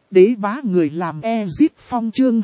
Đế bá người làm Ezit Phong chương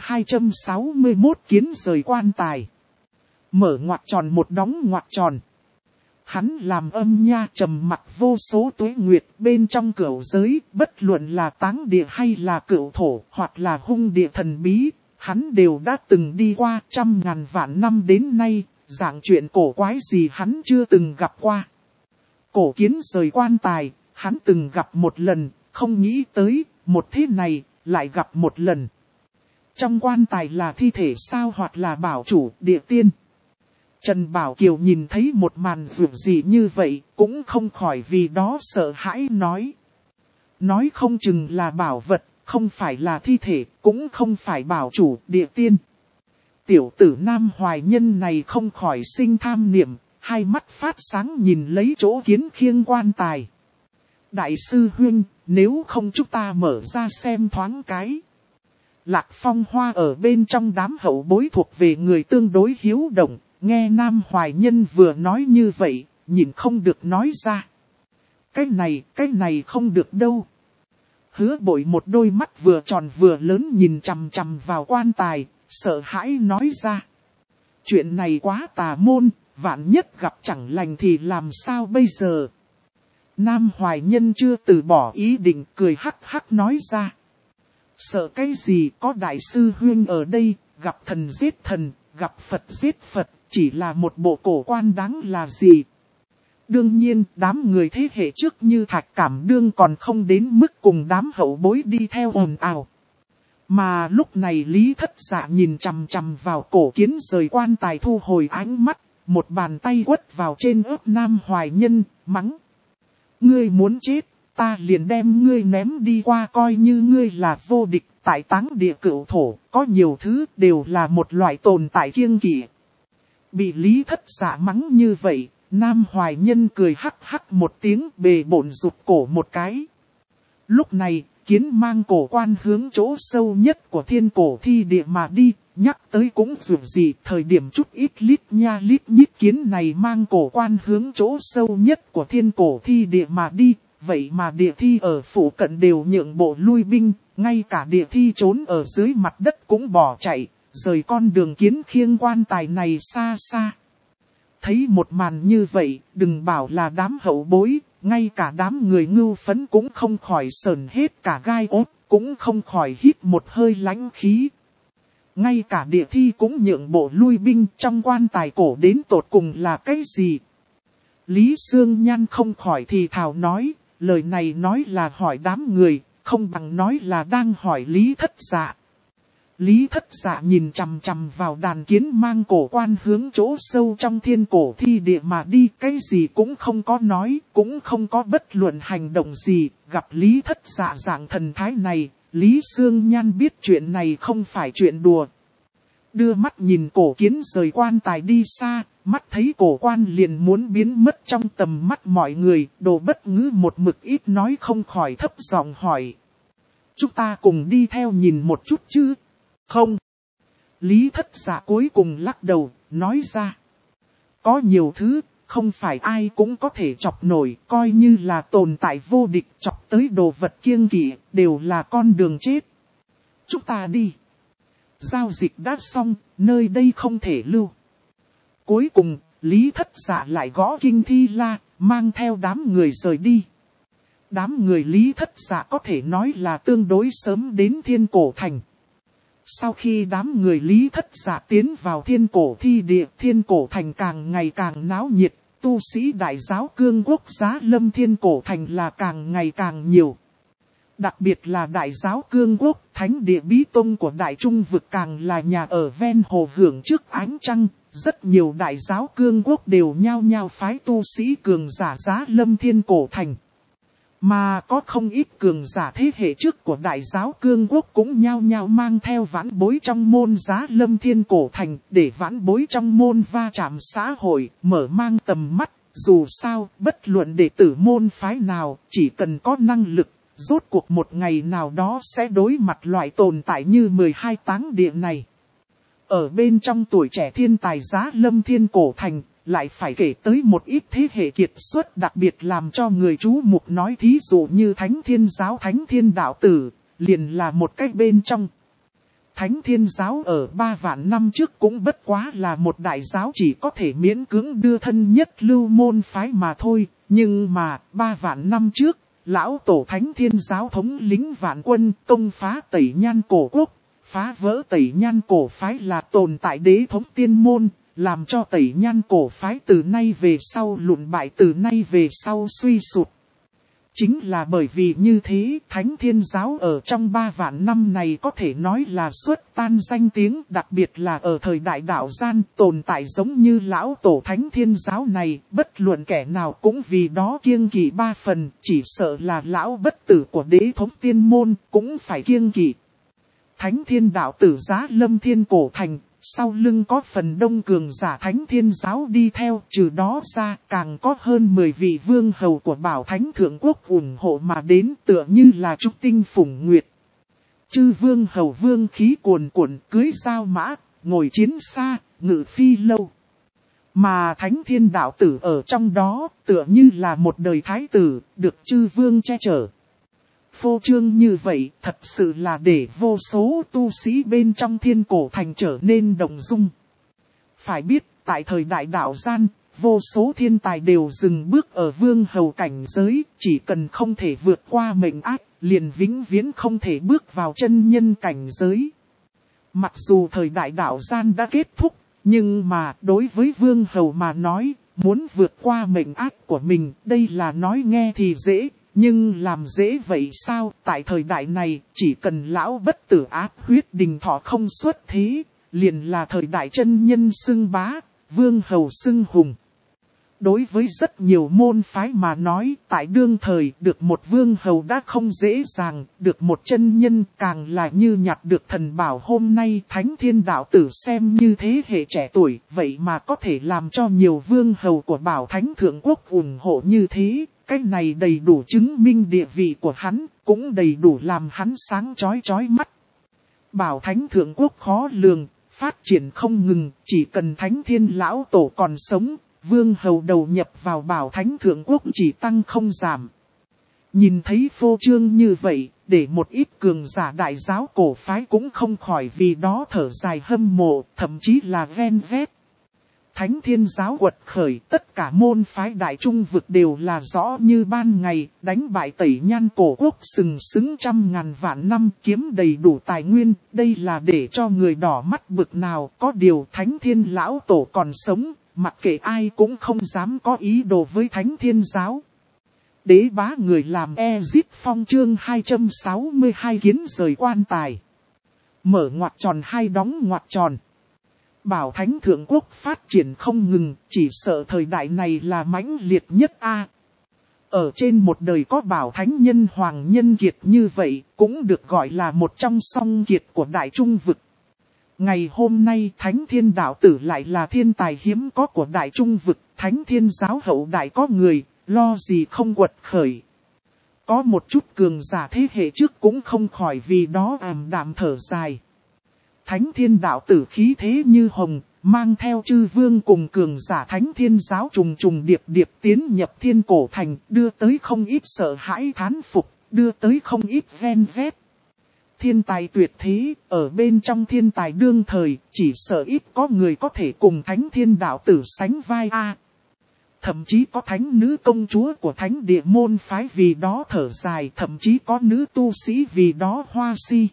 261 kiến rời quan tài. Mở ngoặc tròn một đóng ngoặc tròn. Hắn làm âm nha trầm mặc vô số tuế nguyệt bên trong cửu giới, bất luận là táng địa hay là cửu thổ hoặc là hung địa thần bí, hắn đều đã từng đi qua 100.000 vạn năm đến nay, dạng chuyện cổ quái gì hắn chưa từng gặp qua. Cổ kiến rời quan tài, hắn từng gặp một lần, không nghĩ tới, một thế này, lại gặp một lần. Trong quan tài là thi thể sao hoặc là bảo chủ địa tiên. Trần Bảo Kiều nhìn thấy một màn vượt gì như vậy, cũng không khỏi vì đó sợ hãi nói. Nói không chừng là bảo vật, không phải là thi thể, cũng không phải bảo chủ địa tiên. Tiểu tử Nam Hoài Nhân này không khỏi sinh tham niệm, hai mắt phát sáng nhìn lấy chỗ kiến khiêng quan tài. Đại sư huynh, nếu không chúng ta mở ra xem thoáng cái. Lạc Phong Hoa ở bên trong đám hậu bối thuộc về người tương đối hiếu động, nghe Nam Hoài Nhân vừa nói như vậy, nhìn không được nói ra. Cái này không được đâu. Hứa Bội một đôi mắt vừa tròn vừa lớn nhìn chằm chằm vào quan tài, sợ hãi nói ra. Chuyện này quá tà môn, vạn nhất gặp chẳng lành thì làm sao bây giờ? Nam Hoài Nhân chưa từ bỏ ý định, cười hắc hắc nói ra. Sợ cái gì, có đại sư huynh ở đây, gặp thần giết thần, gặp Phật giết Phật, chỉ là một bộ cổ quan đáng là gì? Đương nhiên, đám người thế hệ trước như Thạch Cảm Đương còn không đến mức cùng đám hậu bối đi theo ồn ào. Mà lúc này Lý Thất Dạ nhìn chằm chằm vào cổ kiến rời quan tài thu hồi ánh mắt, một bàn tay quất vào trên ớt Nam Hoài Nhân, mắng. Ngươi muốn chết, ta liền đem ngươi ném đi qua coi như ngươi là vô địch, tại táng địa cửu thổ, có nhiều thứ đều là một loại tồn tại kiêng kỵ. Bị Lý Thất Dạ mắng như vậy, Nam Hoài Nhân cười hắc hắc một tiếng bề bộn rụt cổ một cái. Lúc này, kiến mang cổ quan hướng chỗ sâu nhất của thiên cổ thi địa mà đi, nhắc tới cũng dù gì thời điểm chút ít lít nha lít nhít kiến này mang cổ quan hướng chỗ sâu nhất của thiên cổ thi địa mà đi, vậy mà địa thi ở phủ cận đều nhượng bộ lui binh, ngay cả địa thi trốn ở dưới mặt đất cũng bỏ chạy, rời con đường kiến khiêng quan tài này xa xa. Thấy một màn như vậy, đừng bảo là đám hậu bối, ngay cả đám người ngưu phấn cũng không khỏi sờn hết cả gai ốt, cũng không khỏi hít một hơi lãnh khí. Ngay cả địa thi cũng nhượng bộ lui binh, trong quan tài cổ đến tột cùng là cái gì? Lý Sương Nhan không khỏi thì thào nói, lời này nói là hỏi đám người, không bằng nói là đang hỏi Lý Thất Dạ. Lý Thất Dạ nhìn chằm chằm vào đàn kiến mang cổ quan hướng chỗ sâu trong thiên cổ thi địa mà đi, cái gì cũng không có nói, cũng không có bất luận hành động gì. Gặp Lý Thất Dạ dạng thần thái này, Lý Sương Nhan biết chuyện này không phải chuyện đùa. Đưa mắt nhìn cổ kiến rời quan tài đi xa, mắt thấy cổ quan liền muốn biến mất trong tầm mắt mọi người, Đồ Bất Ngữ một mực ít nói không khỏi thấp giọng hỏi. Chúng ta cùng đi theo nhìn một chút chứ? Không. Lý Thất Dạ cuối cùng lắc đầu, nói ra. Có nhiều thứ, không phải ai cũng có thể chọc nổi, coi như là tồn tại vô địch chọc tới đồ vật kiêng kỵ, đều là con đường chết. Chúng ta đi. Giao dịch đã xong, nơi đây không thể lưu. Cuối cùng, Lý Thất Dạ lại gõ kinh thi la, mang theo đám người rời đi. Đám người Lý Thất Dạ có thể nói là tương đối sớm đến thiên cổ thành. Sau khi đám người Lý Thất Dạ tiến vào thiên cổ thi địa, thiên cổ thành càng ngày càng náo nhiệt, tu sĩ đại giáo cương quốc Giá Lâm thiên cổ thành là càng ngày càng nhiều. Đặc biệt là đại giáo cương quốc, thánh địa bí tông của đại trung vực càng là nhà ở ven hồ hưởng trước ánh trăng, rất nhiều đại giáo cương quốc đều nhao nhao phái tu sĩ cường giả Giá Lâm thiên cổ thành. Mà có không ít cường giả thế hệ trước của đại giáo cương quốc cũng nhao nhao mang theo vãn bối trong môn Giá Lâm thiên cổ thành để vãn bối trong môn va chạm xã hội, mở mang tầm mắt. Dù sao, bất luận đệ tử môn phái nào, chỉ cần có năng lực, rốt cuộc một ngày nào đó sẽ đối mặt loại tồn tại như 12 táng địa này. Ở bên trong tuổi trẻ thiên tài Giá Lâm thiên cổ thành, lại phải kể tới một ít thế hệ kiệt xuất đặc biệt làm cho người chú mục nói thí dụ như Thánh Thiên Giáo Thánh Thiên Đạo Tử, liền là một cái bên trong. Thánh Thiên Giáo ở 3 vạn năm trước cũng bất quá là một đại giáo chỉ có thể miễn cưỡng đưa thân nhất lưu môn phái mà thôi. Nhưng mà 3 vạn năm trước, lão tổ Thánh Thiên Giáo thống lĩnh vạn quân công phá Tẩy Nhan cổ quốc. Phá vỡ Tẩy Nhan cổ phái là tồn tại đế thống tiên môn, làm cho Tẩy Nhan cổ phái từ nay về sau lụn bại, từ nay về sau suy sụp. Chính là bởi vì như thế, Thánh Thiên Giáo ở trong 3 vạn năm này có thể nói là xuất tan danh tiếng, đặc biệt là ở thời đại đạo gian tồn tại giống như lão tổ Thánh Thiên Giáo này, bất luận kẻ nào cũng vì đó kiêng kỵ 3 phần, chỉ sợ là lão bất tử của đế thống tiên môn cũng phải kiêng kỵ. Thánh Thiên đạo tử giá lâm thiên cổ thành, sau lưng có phần đông cường giả Thánh Thiên Giáo đi theo, trừ đó ra càng có hơn 10 vị vương hầu của Bảo Thánh Thượng Quốc ủng hộ mà đến, tựa như là trúc tinh phủng nguyệt. Chư vương hầu vương khí cuồn cuộn, cưới giao mã, ngồi chiến xa, ngự phi lâu. Mà Thánh Thiên đạo tử ở trong đó, tựa như là một đời thái tử, được chư vương che chở. Phô trương như vậy, thật sự là để vô số tu sĩ bên trong thiên cổ thành trở nên động dung. Phải biết, tại thời đại đạo gian, vô số thiên tài đều dừng bước ở vương hầu cảnh giới, chỉ cần không thể vượt qua mệnh ác, liền vĩnh viễn không thể bước vào chân nhân cảnh giới. Mặc dù thời đại đạo gian đã kết thúc, nhưng mà đối với vương hầu mà nói, muốn vượt qua mệnh ác của mình, đây là nói nghe thì dễ. Nhưng làm dễ vậy sao? Tại thời đại này, chỉ cần lão bất tử áp huyết đình thọ không xuất thế, liền là thời đại chân nhân xưng bá, vương hầu xưng hùng. Đối với rất nhiều môn phái mà nói, tại đương thời được một vương hầu đã không dễ dàng, được một chân nhân càng là như nhặt được thần bảo. Hôm nay Thánh Thiên đạo tử xem như thế hệ trẻ tuổi, vậy mà có thể làm cho nhiều vương hầu của Bảo Thánh Thượng Quốc ủng hộ như thế. Cái này đầy đủ chứng minh địa vị của hắn, cũng đầy đủ làm hắn sáng chói mắt. Bảo Thánh Thượng Quốc khó lường, phát triển không ngừng, chỉ cần Thánh Thiên lão tổ còn sống, vương hầu đầu nhập vào Bảo Thánh Thượng Quốc chỉ tăng không giảm. Nhìn thấy phô trương như vậy, để một ít cường giả đại giáo cổ phái cũng không khỏi vì đó thở dài hâm mộ, thậm chí là ven vét. Thánh Thiên Giáo quật khởi, tất cả môn phái đại trung vực đều là rõ như ban ngày, đánh bại Tẩy Nhan cổ quốc sừng sững 100.000 vạn năm, kiếm đầy đủ tài nguyên, đây là để cho người đỏ mắt bực nào. Có điều Thánh Thiên lão tổ còn sống, mặc kệ ai cũng không dám có ý đồ với Thánh Thiên Giáo. Đế bá người làm Ezip Phong chương 262 kiến rời quan tài. Mở ngoặc tròn hai đóng ngoặc tròn. Bảo Thánh Thượng Quốc phát triển không ngừng, chỉ sợ thời đại này là mãnh liệt nhất a. Ở trên một đời có Bảo Thánh nhân hoàng nhân kiệt như vậy, cũng được gọi là một trong song kiệt của đại trung vực. Ngày hôm nay Thánh Thiên đạo tử lại là thiên tài hiếm có của đại trung vực, Thánh Thiên Giáo hậu đại có người, lo gì không quật khởi. Có một chút cường giả thế hệ trước cũng không khỏi vì đó ảm đạm thở dài. Thánh Thiên đạo tử khí thế như hồng, mang theo chư vương cùng cường giả Thánh Thiên Giáo trùng trùng điệp điệp tiến nhập thiên cổ thành, đưa tới không ít sợ hãi thán phục, đưa tới không ít ven vét. Thiên tài tuyệt thế, ở bên trong thiên tài đương thời, chỉ sợ ít có người có thể cùng Thánh Thiên đạo tử sánh vai a. Thậm chí có thánh nữ công chúa của thánh địa môn phái vì đó thở dài, thậm chí có nữ tu sĩ vì đó hoa si.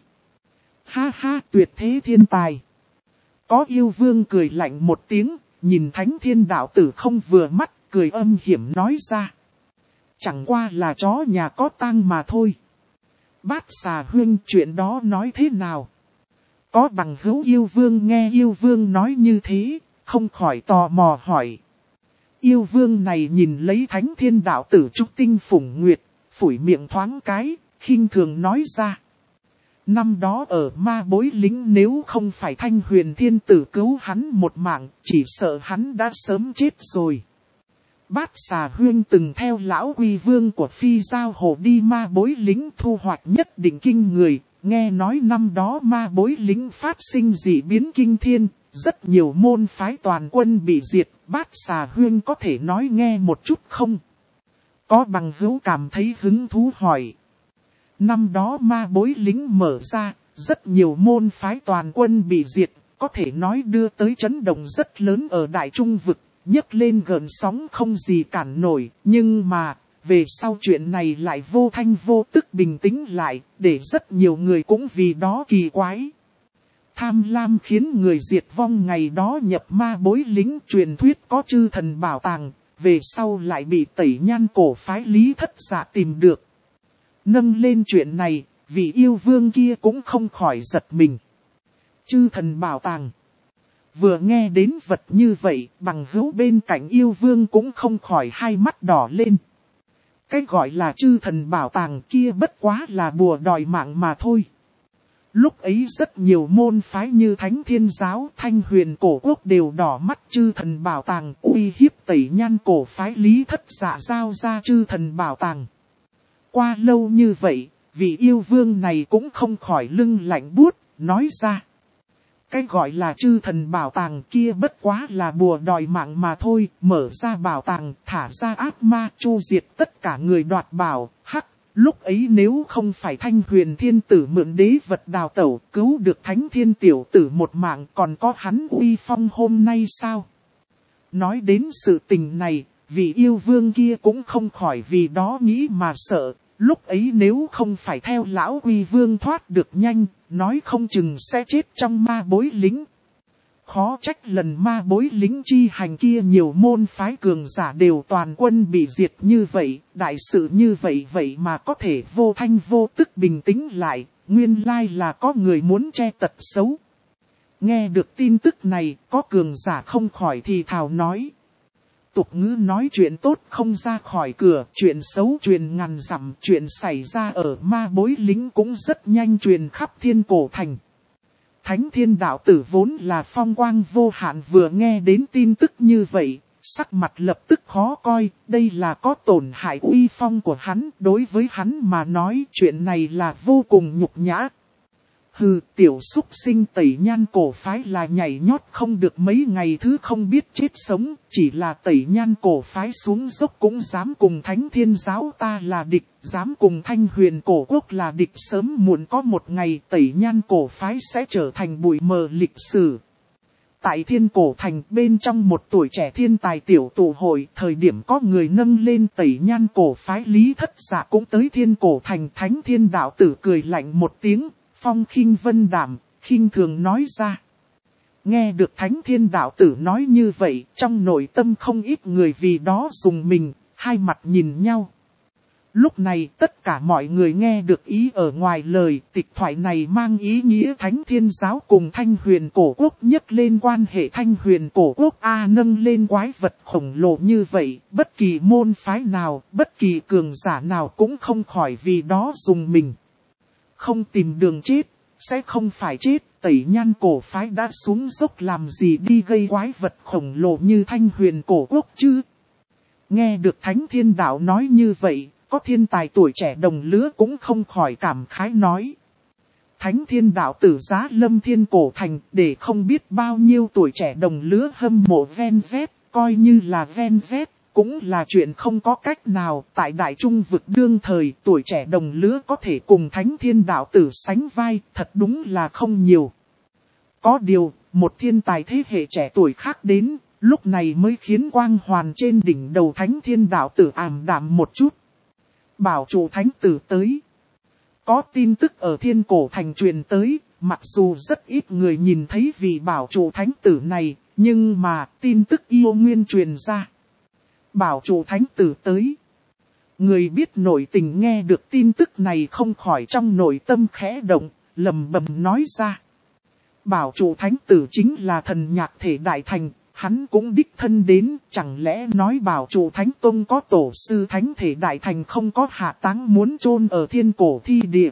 Ha ha, tuyệt thế thiên tài. Có yêu vương cười lạnh một tiếng, nhìn Thánh Thiên đạo tử không vừa mắt, cười âm hiểm nói ra. Chẳng qua là chó nhà có tang mà thôi. Bát Xà huynh, chuyện đó nói thế nào? Có bằng hữu yêu vương nghe yêu vương nói như thế, không khỏi tò mò hỏi. Yêu vương này nhìn lấy Thánh Thiên đạo tử trúc tinh phủng nguyệt, phủi miệng thoáng cái, khinh thường nói ra. Năm đó ở ma bối lính nếu không phải Thanh Huyền Thiên Tử cứu hắn một mạng, chỉ sợ hắn đã sớm chết rồi. Bát Xà huynh từng theo lão quy vương của Phi Giao Hồ đi ma bối lính thu hoạch nhất định kinh người, nghe nói năm đó ma bối lính phát sinh dị biến kinh thiên, rất nhiều môn phái toàn quân bị diệt, Bát Xà huynh có thể nói nghe một chút không? Có bằng hữu cảm thấy hứng thú hỏi. Năm đó ma bối lính mở ra, rất nhiều môn phái toàn quân bị diệt, có thể nói đưa tới chấn động rất lớn ở Đại Trung Vực, nhấc lên gợn sóng không gì cản nổi, nhưng mà, về sau chuyện này lại vô thanh vô tức bình tĩnh lại, để rất nhiều người cũng vì đó kỳ quái. Tham lam khiến người diệt vong ngày đó nhập ma bối lính, truyền thuyết có chư thần bảo tàng, về sau lại bị Tẩy Nhan cổ phái Lý Thất Dạ tìm được. Nâng lên chuyện này, vị yêu vương kia cũng không khỏi giật mình. Chư thần bảo tàng. Vừa nghe đến vật như vậy, bằng hữu bên cạnh yêu vương cũng không khỏi hai mắt đỏ lên. Cái gọi là chư thần bảo tàng kia bất quá là bùa đòi mạng mà thôi. Lúc ấy rất nhiều môn phái như Thánh Thiên Giáo, Thanh Huyền Cổ Quốc đều đỏ mắt chư thần bảo tàng, uy hiếp Tẩy Nhan cổ phái Lý Thất Dạ giao ra chư thần bảo tàng. Qua lâu như vậy, vị yêu vương này cũng không khỏi lưng lạnh buốt, nói ra. Cái gọi là chư thần bảo tàng kia bất quá là bùa đòi mạng mà thôi, mở ra bảo tàng, thả ra ác ma, chu diệt tất cả người đoạt bảo, hắc. Lúc ấy nếu không phải Thanh Huyền Thiên Tử mượn đế vật đào tẩu, cứu được Thánh Thiên Tiểu Tử một mạng, còn có hắn uy phong hôm nay sao? Nói đến sự tình này, vị yêu vương kia cũng không khỏi vì đó nghĩ mà sợ. Lúc ấy nếu không phải theo lão Uy Vương thoát được nhanh, nói không chừng sẽ chết trong ma bối lính. Khó trách lần ma bối lính chi hành kia nhiều môn phái cường giả đều toàn quân bị diệt như vậy, đại sự như vậy vậy mà có thể vô thanh vô tức bình tĩnh lại, nguyên lai là có người muốn che tật xấu. Nghe được tin tức này, có cường giả không khỏi thì thào nói. Tục ngữ nói chuyện tốt không ra khỏi cửa, chuyện xấu truyền ngàn dặm, chuyện xảy ra ở ma bối lính cũng rất nhanh truyền khắp Thiên Cổ Thành. Thánh Thiên Đạo Tử vốn là phong quang vô hạn, vừa nghe đến tin tức như vậy, sắc mặt lập tức khó coi, đây là có tổn hại uy phong của hắn, đối với hắn mà nói chuyện này là vô cùng nhục nhã. Hừ, tiểu xúc sinh Tẩy Nhan cổ phái là nhảy nhót không được mấy ngày thứ không biết chết sống, chỉ là Tẩy Nhan cổ phái xuống dốc cũng dám cùng Thánh Thiên Giáo ta là địch, dám cùng Thanh Huyền cổ quốc là địch, sớm muộn có một ngày Tẩy Nhan cổ phái sẽ trở thành bụi mờ lịch sử. Tại Thiên Cổ Thành bên trong một tuổi trẻ thiên tài tiểu tụ hội, thời điểm có người nâng lên Tẩy Nhan cổ phái Lý Thất Dạ cũng tới Thiên Cổ Thành. Thánh Thiên Đạo Tử cười lạnh một tiếng, phong khinh vân đạm, khinh thường nói ra. Nghe được Thánh Thiên Đạo Tử nói như vậy, trong nội tâm không ít người vì đó dùng mình, hai mặt nhìn nhau. Lúc này tất cả mọi người nghe được ý ở ngoài lời, tịch thoại này mang ý nghĩa Thánh Thiên Giáo cùng Thanh Huyền cổ quốc nhấc lên quan hệ. Thanh Huyền cổ quốc nâng lên quái vật khổng lồ như vậy, bất kỳ môn phái nào, bất kỳ cường giả nào cũng không khỏi vì đó dùng mình. Không tìm đường chết, sẽ không phải chết, Tẩy Nhan cổ phái đã xuống dốc làm gì đi gây quái vật khổng lồ như Thanh Huyền cổ quốc chứ? Nghe được Thánh Thiên Đạo nói như vậy, có thiên tài tuổi trẻ đồng lứa cũng không khỏi cảm khái nói. Thánh Thiên Đạo Tử giá lâm Thiên Cổ Thành, để không biết bao nhiêu tuổi trẻ đồng lứa hâm mộ ven vét, coi như là ven vét, cũng là chuyện không có cách nào. Tại Đại Trung Vực đương thời, tuổi trẻ đồng lứa có thể cùng Thánh Thiên Đạo Tử sánh vai, thật đúng là không nhiều. Có điều, một thiên tài thế hệ trẻ tuổi khác đến, lúc này mới khiến quang hoàn trên đỉnh đầu Thánh Thiên Đạo Tử ảm đạm một chút. Bảo chủ thánh tử tới. Có tin tức ở Thiên Cổ Thành truyền tới, mặc dù rất ít người nhìn thấy vị bảo chủ thánh tử này, nhưng mà tin tức yêu nguyên truyền ra. Bảo chủ thánh tử tới. Người biết nội tình nghe được tin tức này không khỏi trong nội tâm khẽ động, lầm bầm nói ra. Bảo chủ thánh tử chính là thần Nhạc Thể Đại Thành. Hắn cũng đích thân đến, chẳng lẽ nói bảo chủ Thánh Tông có tổ sư Thánh Thể Đại Thành không có hạ táng muốn chôn ở Thiên Cổ Thi Địa.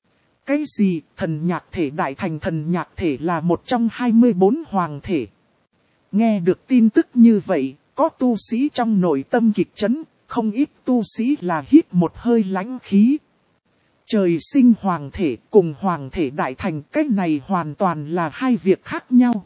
Cái gì, thần Nhạc Thể Đại Thành? Thần Nhạc Thể là một trong 24 hoàng thể. Nghe được tin tức như vậy, có tu sĩ trong nội tâm kịch chấn, không ít tu sĩ là hít một hơi lãnh khí. Trời sinh hoàng thể cùng hoàng thể Đại Thành, cái này hoàn toàn là hai việc khác nhau.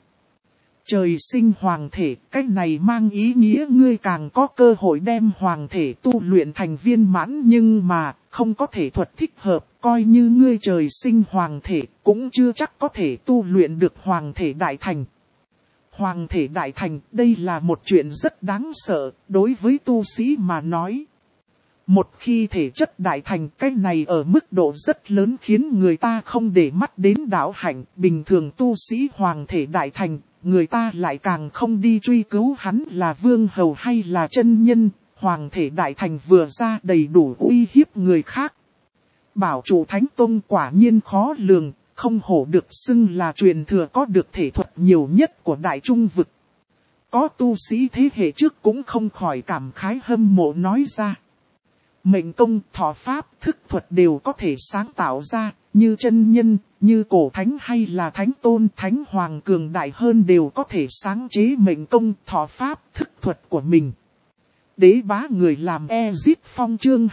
Trời sinh hoàng thể, cách này mang ý nghĩa ngươi càng có cơ hội đem hoàng thể tu luyện thành viên mãn, nhưng mà, không có thể thuật thích hợp, coi như ngươi trời sinh hoàng thể, cũng chưa chắc có thể tu luyện được hoàng thể đại thành. Hoàng thể đại thành, đây là một chuyện rất đáng sợ, đối với tu sĩ mà nói. Một khi thể chất đại thành, cái này ở mức độ rất lớn khiến người ta không để mắt đến đạo hạnh. Bình thường tu sĩ hoàng thể đại thành, người ta lại càng không đi truy cứu hắn là vương hầu hay là chân nhân. Hoàng thể đại thành vừa ra đầy đủ uy hiếp người khác. Bảo chủ Thánh Tông quả nhiên khó lường, không hổ được xưng là truyền thừa có được thể thuật nhiều nhất của Đại Trung Vực. Có tu sĩ thế hệ trước cũng không khỏi cảm khái hâm mộ nói ra. Mệnh công, thọ pháp, thức thuật đều có thể sáng tạo ra, như chân nhân, như cổ thánh hay là thánh tôn, thánh hoàng cường đại hơn đều có thể sáng chế mệnh công, thọ pháp, thức thuật của mình. Đế bá người làm Ezip Phong chương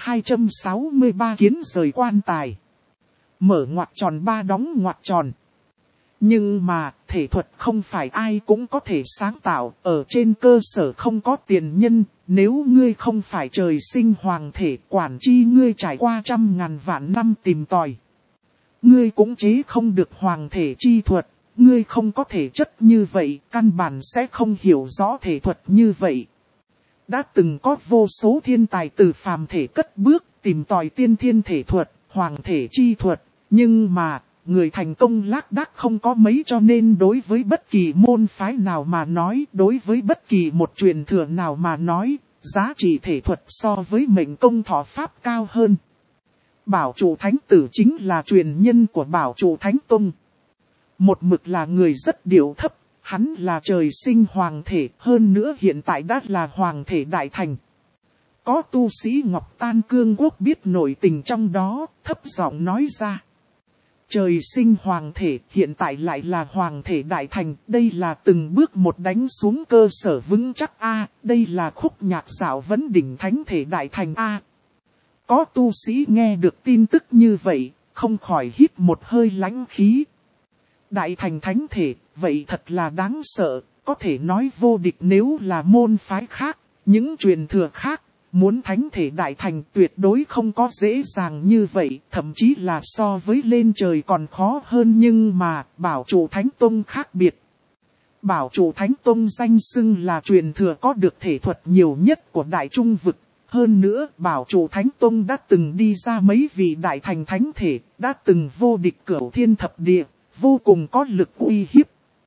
263 kiến rời quan tài. Mở ngoặc tròn ba đóng ngoặc tròn. Nhưng mà, thể thuật không phải ai cũng có thể sáng tạo, ở trên cơ sở không có tiền nhân, nếu ngươi không phải trời sinh hoàng thể, quản chi ngươi trải qua 100.000 vạn năm tìm tòi. Ngươi cũng chế không được hoàng thể chi thuật, ngươi không có thể chất như vậy, căn bản sẽ không hiểu rõ thể thuật như vậy. Đã từng có vô số thiên tài từ phàm thể cất bước, tìm tòi tiên thiên thể thuật, hoàng thể chi thuật, nhưng mà, người thành công lác đác không có mấy, cho nên đối với bất kỳ môn phái nào mà nói, đối với bất kỳ một truyền thừa nào mà nói, giá trị thể thuật so với mệnh công thọ pháp cao hơn. Bảo chủ Thánh Tử chính là truyền nhân của Bảo chủ Thánh Tông. Một mực là người rất điệu thấp, hắn là trời sinh hoàng thể, hơn nữa hiện tại đã là hoàng thể đại thành. Có tu sĩ Ngọc Tan Cương Quốc biết nội tình trong đó, thấp giọng nói ra. Trời sinh hoàng thể, hiện tại lại là hoàng thể đại thành, đây là từng bước một đánh xuống cơ sở vững chắc A, đây là khúc nhạc dạo vấn đỉnh thánh thể đại thành A. Có tu sĩ nghe được tin tức như vậy, không khỏi hít một hơi lãnh khí. Đại thành thánh thể, vậy thật là đáng sợ, có thể nói vô địch nếu là môn phái khác, những truyền thừa khác. Muốn thánh thể đại thành tuyệt đối không có dễ dàng như vậy, thậm chí là so với lên trời còn khó hơn, nhưng mà Bảo chủ Thánh Tông khác biệt. Bảo chủ Thánh Tông danh xưng là truyền thừa có được thể thuật nhiều nhất của Đại Trung Vực. Hơn nữa, Bảo chủ Thánh Tông đã từng đi ra mấy vị đại thành thánh thể, đã từng vô địch cửu thiên thập địa, vô cùng có lực uy hiếp.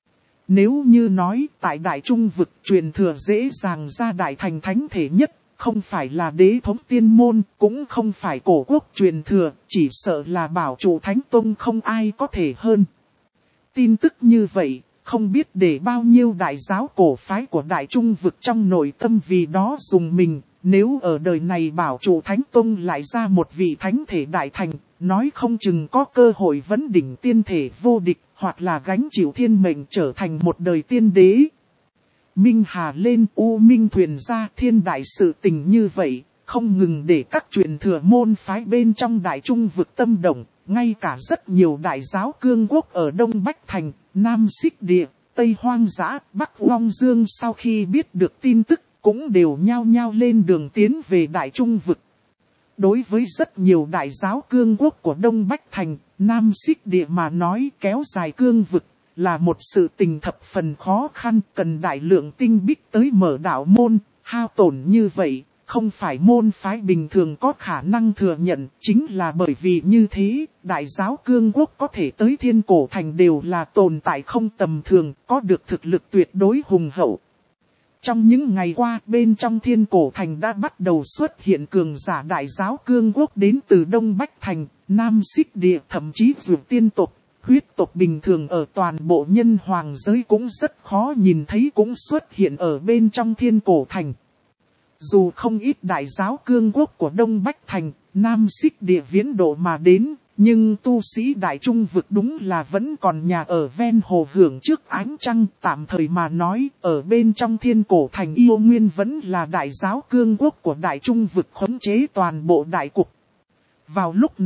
Nếu như nói tại Đại Trung Vực truyền thừa dễ dàng ra đại thành thánh thể nhất, không phải là Đế thống tiên môn, cũng không phải cổ quốc truyền thừa, chỉ sợ là Bảo chủ Thánh Tông không ai có thể hơn. Tin tức như vậy, không biết để bao nhiêu đại giáo cổ phái của Đại Trung Vực trong nội tâm vì đó dùng mình, nếu ở đời này Bảo chủ Thánh Tông lại ra một vị thánh thể đại thành, nói không chừng có cơ hội vấn đỉnh tiên thể vô địch, hoặc là gánh chịu thiên mệnh trở thành một đời tiên đế. Minh Hà lên U Minh thuyền ra, thiên đại sự tình như vậy, không ngừng để các truyền thừa môn phái bên trong Đại Trung Vực tâm động, ngay cả rất nhiều đại giáo cương quốc ở Đông Bách Thành, Nam Xích Địa, Tây Hoang Dã, Bắc Long Dương sau khi biết được tin tức, cũng đều nhao nhao lên đường tiến về Đại Trung Vực. Đối với rất nhiều đại giáo cương quốc của Đông Bách Thành, Nam Xích Địa mà nói, kéo dài cương vực là một sự tình thập phần khó khăn, cần đại lượng tinh bích tới mở đạo môn, hao tổn như vậy, không phải môn phái bình thường có khả năng thừa nhận, chính là bởi vì như thế, đại giáo cương quốc có thể tới Thiên Cổ Thành đều là tồn tại không tầm thường, có được thực lực tuyệt đối hùng hậu. Trong những ngày qua, bên trong Thiên Cổ Thành đã bắt đầu xuất hiện cường giả đại giáo cương quốc đến từ Đông Bách Thành, Nam Xích Địa, thậm chí dù tiên tộc. Huyết tộc bình thường ở toàn bộ nhân hoàng giới cũng rất khó nhìn thấy, cũng xuất hiện ở bên trong Thiên Cổ Thành. Dù không ít đại giáo cương quốc của Đông Bách Thành, Nam Xích Địa viễn độ mà đến, nhưng tu sĩ Đại Trung Vực đúng là vẫn còn nhà ở ven hồ hưởng trước ánh trăng. Tạm thời mà nói, ở bên trong Thiên Cổ Thành Yêu Nguyên vẫn là đại giáo cương quốc của Đại Trung Vực khống chế toàn bộ đại cục. Vào lúc này,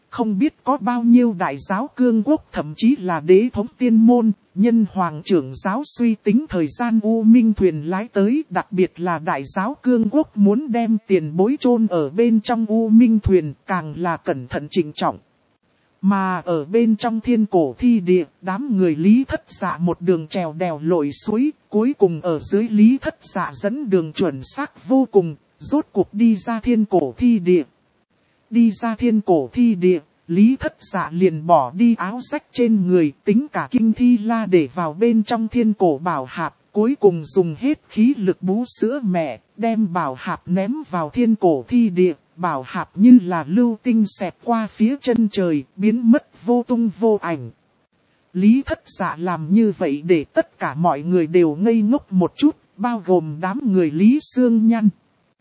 không biết có bao nhiêu đại giáo cương quốc thậm chí là đế thống tiên môn, nhân hoàng trưởng giáo suy tính thời gian U Minh thuyền lái tới, đặc biệt là đại giáo cương quốc muốn đem tiền bối chôn ở bên trong U Minh thuyền, càng là cẩn thận trịnh trọng. Mà ở bên trong thiên cổ thi địa, đám người Lý Thất Dạ một đường trèo đèo lội suối, cuối cùng ở dưới Lý Thất Dạ dẫn đường chuẩn xác vô cùng, rốt cuộc đi ra thiên cổ thi địa. Đi ra thiên cổ thi địa, Lý Thất Dạ liền bỏ đi áo rách trên người, tính cả kinh thi la để vào bên trong thiên cổ bảo hạp, cuối cùng dùng hết khí lực bú sữa mẹ, đem bảo hạp ném vào thiên cổ thi địa. Bảo hạp như là lưu tinh xẹt qua phía chân trời, biến mất vô tung vô ảnh. Lý Thất Dạ làm như vậy để tất cả mọi người đều ngây ngốc một chút, bao gồm đám người Lý Sương Nhăn.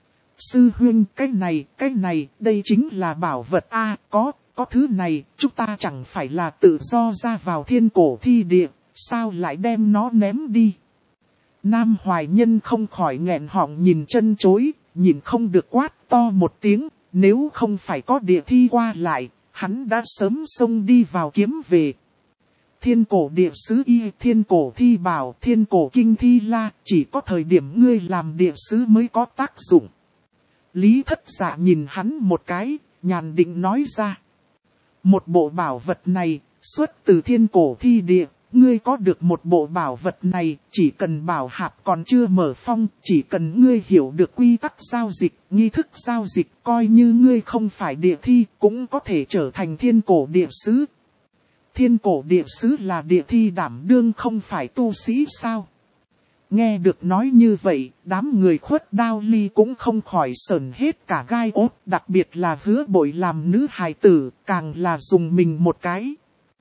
Sư huynh, cái này, đây chính là bảo vật a, có thứ này, chúng ta chẳng phải là tự do ra vào thiên cổ thi địa, sao lại đem nó ném đi. Nam Hoài Nhân không khỏi nghẹn họng nhìn chân chối, nhìn không được quát to một tiếng, nếu không phải có địa thi qua lại, hắn đã sớm xông đi vào kiếm về. Thiên cổ địa sứ y, thiên cổ thi bảo, thiên cổ kinh thi la, chỉ có thời điểm ngươi làm địa sứ mới có tác dụng. Lý Thất Dạ nhìn hắn một cái, nhàn định nói ra. Một bộ bảo vật này, xuất từ thiên cổ thi địa. Ngươi có được một bộ bảo vật này, chỉ cần bảo hạp còn chưa mở phong, chỉ cần ngươi hiểu được quy tắc giao dịch, nghi thức giao dịch, coi như ngươi không phải địa thi, cũng có thể trở thành thiên cổ địa sứ. Thiên cổ địa sứ là địa thi đảm đương không phải tu sĩ sao? Nghe được nói như vậy, đám người Khuất Đao Ly cũng không khỏi sởn hết cả gai ốt, đặc biệt là Hứa Bội làm nữ hài tử, càng là dùng mình một cái.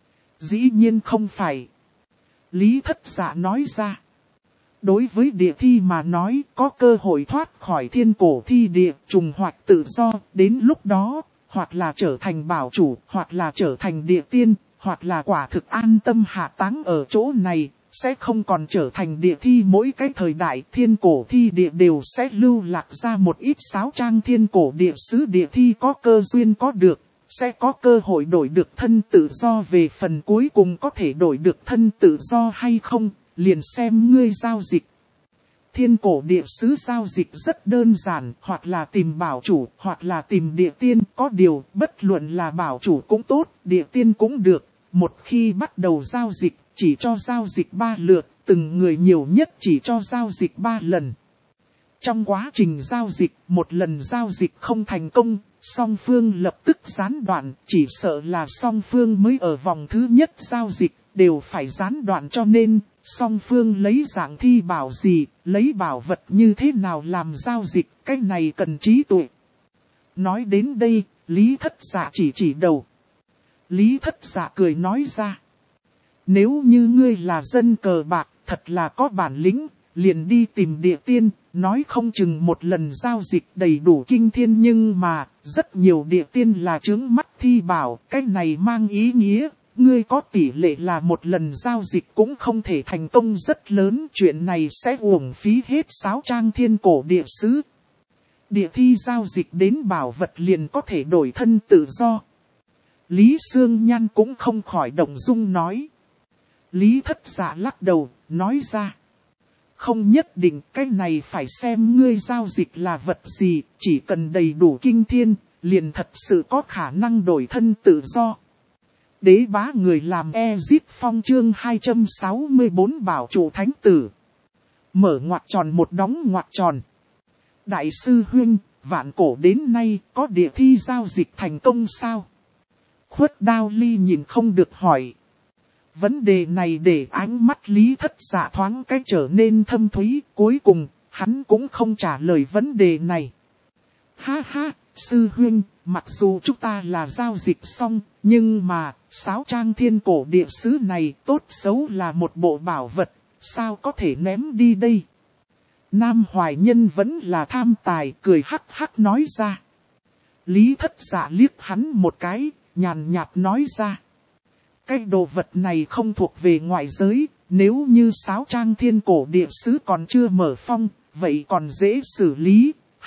Dĩ nhiên không phải. Lý Thất Dạ nói ra. Đối với địa thi mà nói, có cơ hội thoát khỏi thiên cổ thi địa, trùng hoạch tự do, đến lúc đó, hoặc là trở thành bảo chủ, hoặc là trở thành địa tiên, hoặc là quả thực an tâm hạ táng ở chỗ này, sẽ không còn trở thành địa thi. Mỗi cái thời đại thiên cổ thi địa đều sẽ lưu lạc ra một ít sáo trang thiên cổ địa sứ. Địa thi có cơ duyên có được, sẽ có cơ hội đổi được thân tự do. Về phần cuối cùng có thể đổi được thân tự do hay không, liền xem ngươi giao dịch. Thiên cổ địa sứ giao dịch rất đơn giản, hoặc là tìm bảo chủ, hoặc là tìm địa tiên. Có điều, bất luận là bảo chủ cũng tốt, địa tiên cũng được. Một khi bắt đầu giao dịch, chỉ cho giao dịch 3 lượt, từng người nhiều nhất chỉ cho giao dịch 3 lần. Trong quá trình giao dịch, một lần giao dịch không thành công, song phương lập tức gián đoạn, chỉ sợ là song phương mới ở vòng thứ nhất giao dịch, đều phải gián đoạn. Cho nên, song phương lấy dạng thi bảo gì, lấy bảo vật như thế nào làm giao dịch, cái này cần trí tuệ. Nói đến đây, Lý Thất Dạ chỉ đầu. Lý Thất Dạ cười nói ra. Nếu như ngươi là dân cờ bạc, thật là có bản lĩnh, liền đi tìm địa tiên, nói không chừng một lần giao dịch đầy đủ kinh thiên. Nhưng mà, rất nhiều địa tiên là chướng mắt thi bảo, cái này mang ý nghĩa, ngươi có tỷ lệ là một lần giao dịch cũng không thể thành công rất lớn. Chuyện này sẽ uổng phí hết sáo trang thiên cổ địa sứ. Địa thi giao dịch đến bảo vật liền có thể đổi thân tự do. Lý Sương Nhan cũng không khỏi động dung nói. Lý Thất Dạ lắc đầu, nói ra. Không nhất định, cái này phải xem ngươi giao dịch là vật gì, chỉ cần đầy đủ kinh thiên, liền thật sự có khả năng đổi thân tự do. Đế bá người làm Ezip Phong chương 264 bảo chủ thánh tử. Mở ngoặc tròn một đóng ngoặc tròn. Đại sư huynh, vạn cổ đến nay có địa thi giao dịch thành công sao? Khuất Đao Ly nhìn không được hỏi. Vấn đề này để ánh mắt Lý Thất Dạ thoáng cách trở nên thâm thúy, cuối cùng, hắn cũng không trả lời vấn đề này. Ha ha, sư huynh, mặc dù chúng ta là giao dịch xong, nhưng mà, sáo trang thiên cổ địa sứ này tốt xấu là một bộ bảo vật, sao có thể ném đi đây? Nam Hoài Nhân vẫn là tham tài, cười hắc hắc nói ra. Lý Thất Dạ liếc hắn một cái, nhàn nhạt nói ra. Cái đồ vật này không thuộc về ngoại giới, nếu như sáo trang thiên cổ địa sứ còn chưa mở phong, vậy còn dễ xử lý. Hắc,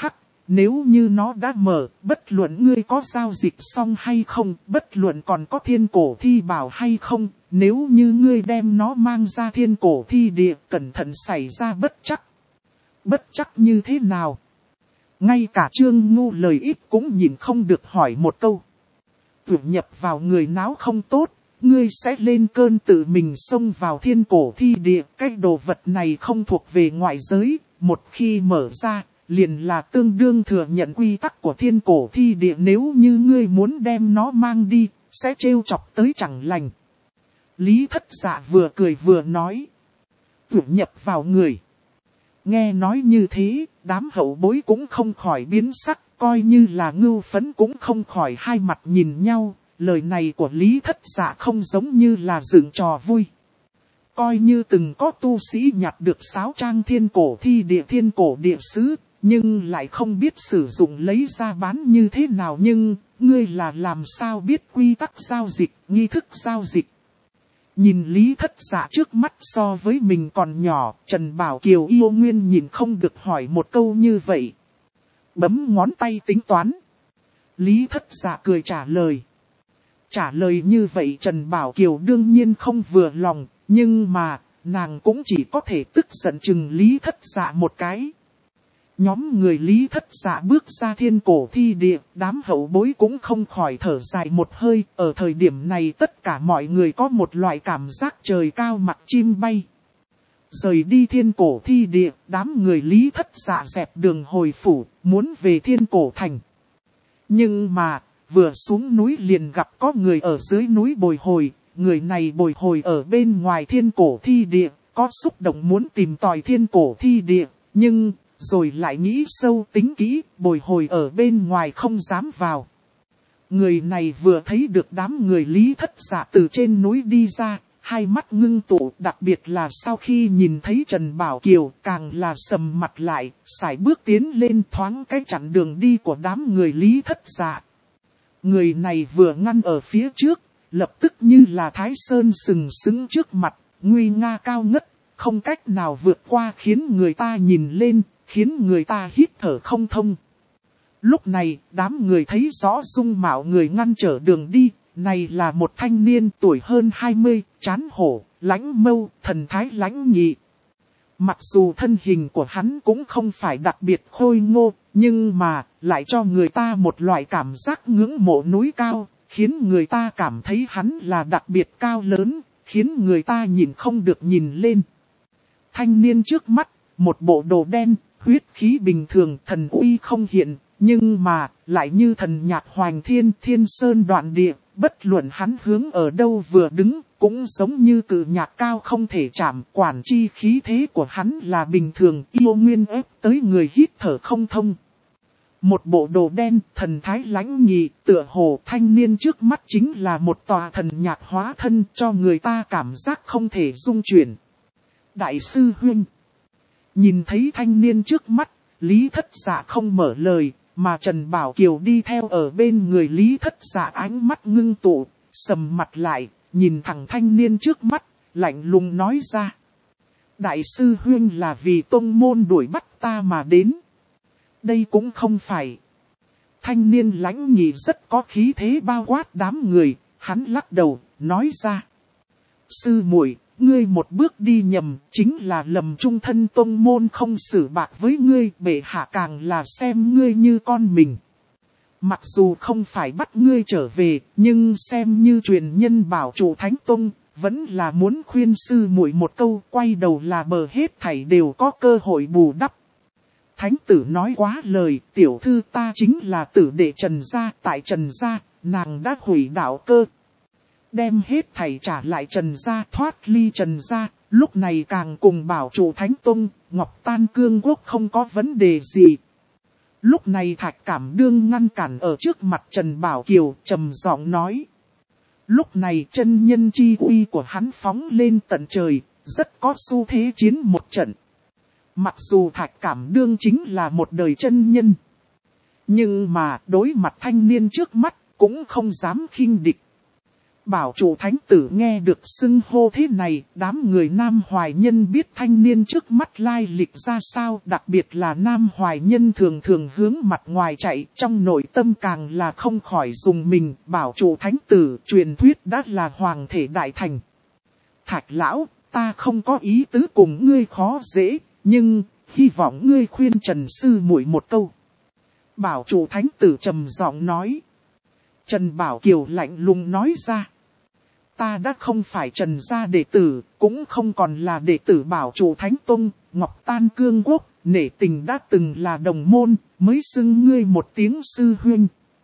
nếu như nó đã mở, bất luận ngươi có giao dịch xong hay không, bất luận còn có thiên cổ thi bảo hay không, nếu như ngươi đem nó mang ra thiên cổ thi địa, cẩn thận xảy ra bất chắc. Bất chắc như thế nào? Ngay cả Trương Ngu lời ít cũng nhìn không được hỏi một câu. Tưởng nhập vào người náo không tốt, ngươi sẽ lên cơn tự mình xông vào thiên cổ thi địa. Cái đồ vật này không thuộc về ngoại giới, một khi mở ra, liền là tương đương thừa nhận quy tắc của thiên cổ thi địa. Nếu như ngươi muốn đem nó mang đi, sẽ trêu chọc tới chẳng lành. Lý Thất Dạ vừa cười vừa nói. Tưởng nhập vào người. Nghe nói như thế, đám hậu bối cũng không khỏi biến sắc, coi như là Ngưu Phấn cũng không khỏi hai mặt nhìn nhau. Lời này của Lý Thất Dạ không giống như là dựng trò vui. Coi như từng có tu sĩ nhặt được 6 trang thiên cổ địa sứ, nhưng lại không biết sử dụng lấy ra bán như thế nào. Nhưng, ngươi là làm sao biết quy tắc giao dịch, nghi thức giao dịch. Nhìn Lý Thất Dạ trước mắt so với mình còn nhỏ, Trần Bảo Kiều yêu nguyên nhìn không được hỏi một câu như vậy. Bấm ngón tay tính toán. Lý Thất Dạ cười trả lời. Trả lời như vậy Trần Bảo Kiều đương nhiên không vừa lòng, nhưng mà, nàng cũng chỉ có thể tức giận chừng Lý Thất Dạ một cái. Nhóm người Lý Thất Dạ bước ra thiên cổ thi địa, đám hậu bối cũng không khỏi thở dài một hơi. Ở thời điểm này tất cả mọi người có một loại cảm giác trời cao mặc chim bay. Rời đi thiên cổ thi địa, đám người Lý Thất Dạ dẹp đường hồi phủ, muốn về thiên cổ thành. Nhưng mà, vừa xuống núi liền gặp có người ở dưới núi bồi hồi. Người này bồi hồi ở bên ngoài thiên cổ thi địa, có xúc động muốn tìm tòi thiên cổ thi địa, nhưng rồi lại nghĩ sâu tính kỹ, bồi hồi ở bên ngoài không dám vào. Người này vừa thấy được đám người Lý Thất Dạ từ trên núi đi ra, hai mắt ngưng tụ, đặc biệt là sau khi nhìn thấy Trần Bảo Kiều càng là sầm mặt lại, sải bước tiến lên thoáng cái chặn đường đi của đám người Lý Thất Dạ. Người này vừa ngăn ở phía trước, lập tức như là Thái Sơn sừng sững trước mặt, nguy nga cao ngất, không cách nào vượt qua khiến người ta nhìn lên, khiến người ta hít thở không thông. Lúc này, đám người thấy rõ dung mạo người ngăn trở đường đi, này là một thanh niên tuổi hơn 20, trán hổ, lãnh mâu, thần thái lãnh nghị. Mặc dù thân hình của hắn cũng không phải đặc biệt khôi ngô, nhưng mà lại cho người ta một loại cảm giác ngưỡng mộ núi cao, khiến người ta cảm thấy hắn là đặc biệt cao lớn, khiến người ta nhìn không được nhìn lên. Thanh niên trước mắt, một bộ đồ đen, huyết khí bình thường, thần uy không hiện, nhưng mà lại như thần nhạc hoành thiên, thiên sơn đoạn địa, bất luận hắn hướng ở đâu vừa đứng, cũng giống như cự nhạc cao không thể chạm. Quản chi khí thế của hắn là bình thường, yêu nguyên ép tới người hít thở không thông. Một bộ đồ đen, thần thái lãnh nghị, tựa hồ thanh niên trước mắt chính là một tòa thần nhạc hóa thân, cho người ta cảm giác không thể dung chuyển. Đại sư huynh. Nhìn thấy thanh niên trước mắt, Lý Thất Dạ không mở lời, mà Trần Bảo Kiều đi theo ở bên người Lý Thất Dạ, ánh mắt ngưng tụ, sầm mặt lại, nhìn thẳng thanh niên trước mắt, lạnh lùng nói ra. Đại sư huynh là vì tông môn đuổi bắt ta mà đến. Đây cũng không phải. Thanh niên lãnh nghị rất có khí thế bao quát đám người, hắn lắc đầu, nói ra. Sư muội, ngươi một bước đi nhầm, chính là lầm trung thân tông môn không xử bạc với ngươi, bệ hạ càng là xem ngươi như con mình. Mặc dù không phải bắt ngươi trở về, nhưng xem như truyền nhân bảo chủ Thánh Tông, vẫn là muốn khuyên sư muội một câu, quay đầu là bờ hết thảy đều có cơ hội bù đắp. Thánh tử nói quá lời, tiểu thư ta chính là tử đệ Trần gia, tại Trần gia, nàng đã hủy đạo cơ. Đem hết thảy trả lại Trần gia, thoát ly Trần gia, lúc này càng cùng bảo chủ Thánh Tông, Ngọc Tan Cương Quốc không có vấn đề gì. Lúc này Thạch Cảm Đương ngăn cản ở trước mặt Trần Bảo Kiều, trầm giọng nói. Lúc này chân nhân chi uy của hắn phóng lên tận trời, rất có xu thế chiến một trận. Mặc dù Thạch Cảm Đương chính là một đời chân nhân, nhưng mà đối mặt thanh niên trước mắt cũng không dám khinh địch. Bảo chủ thánh tử nghe được xưng hô thế này, đám người Nam Hoài Nhân biết thanh niên trước mắt lai lịch ra sao, đặc biệt là Nam Hoài Nhân thường thường hướng mặt ngoài chạy, trong nội tâm càng là không khỏi dùng mình. Bảo chủ thánh tử truyền thuyết đã là hoàng thể đại thành. Thạch lão, ta không có ý tứ cùng ngươi khó dễ, nhưng hy vọng ngươi khuyên Trần sư muội một câu. Bảo chủ thánh tử trầm giọng nói. Trần Bảo Kiều lạnh lùng nói ra. Ta đã không phải Trần gia đệ tử, cũng không còn là đệ tử Bảo chủ thánh tông, Ngọc Tan Cương Quốc, nể tình đã từng là đồng môn, mới xưng ngươi một tiếng sư huynh.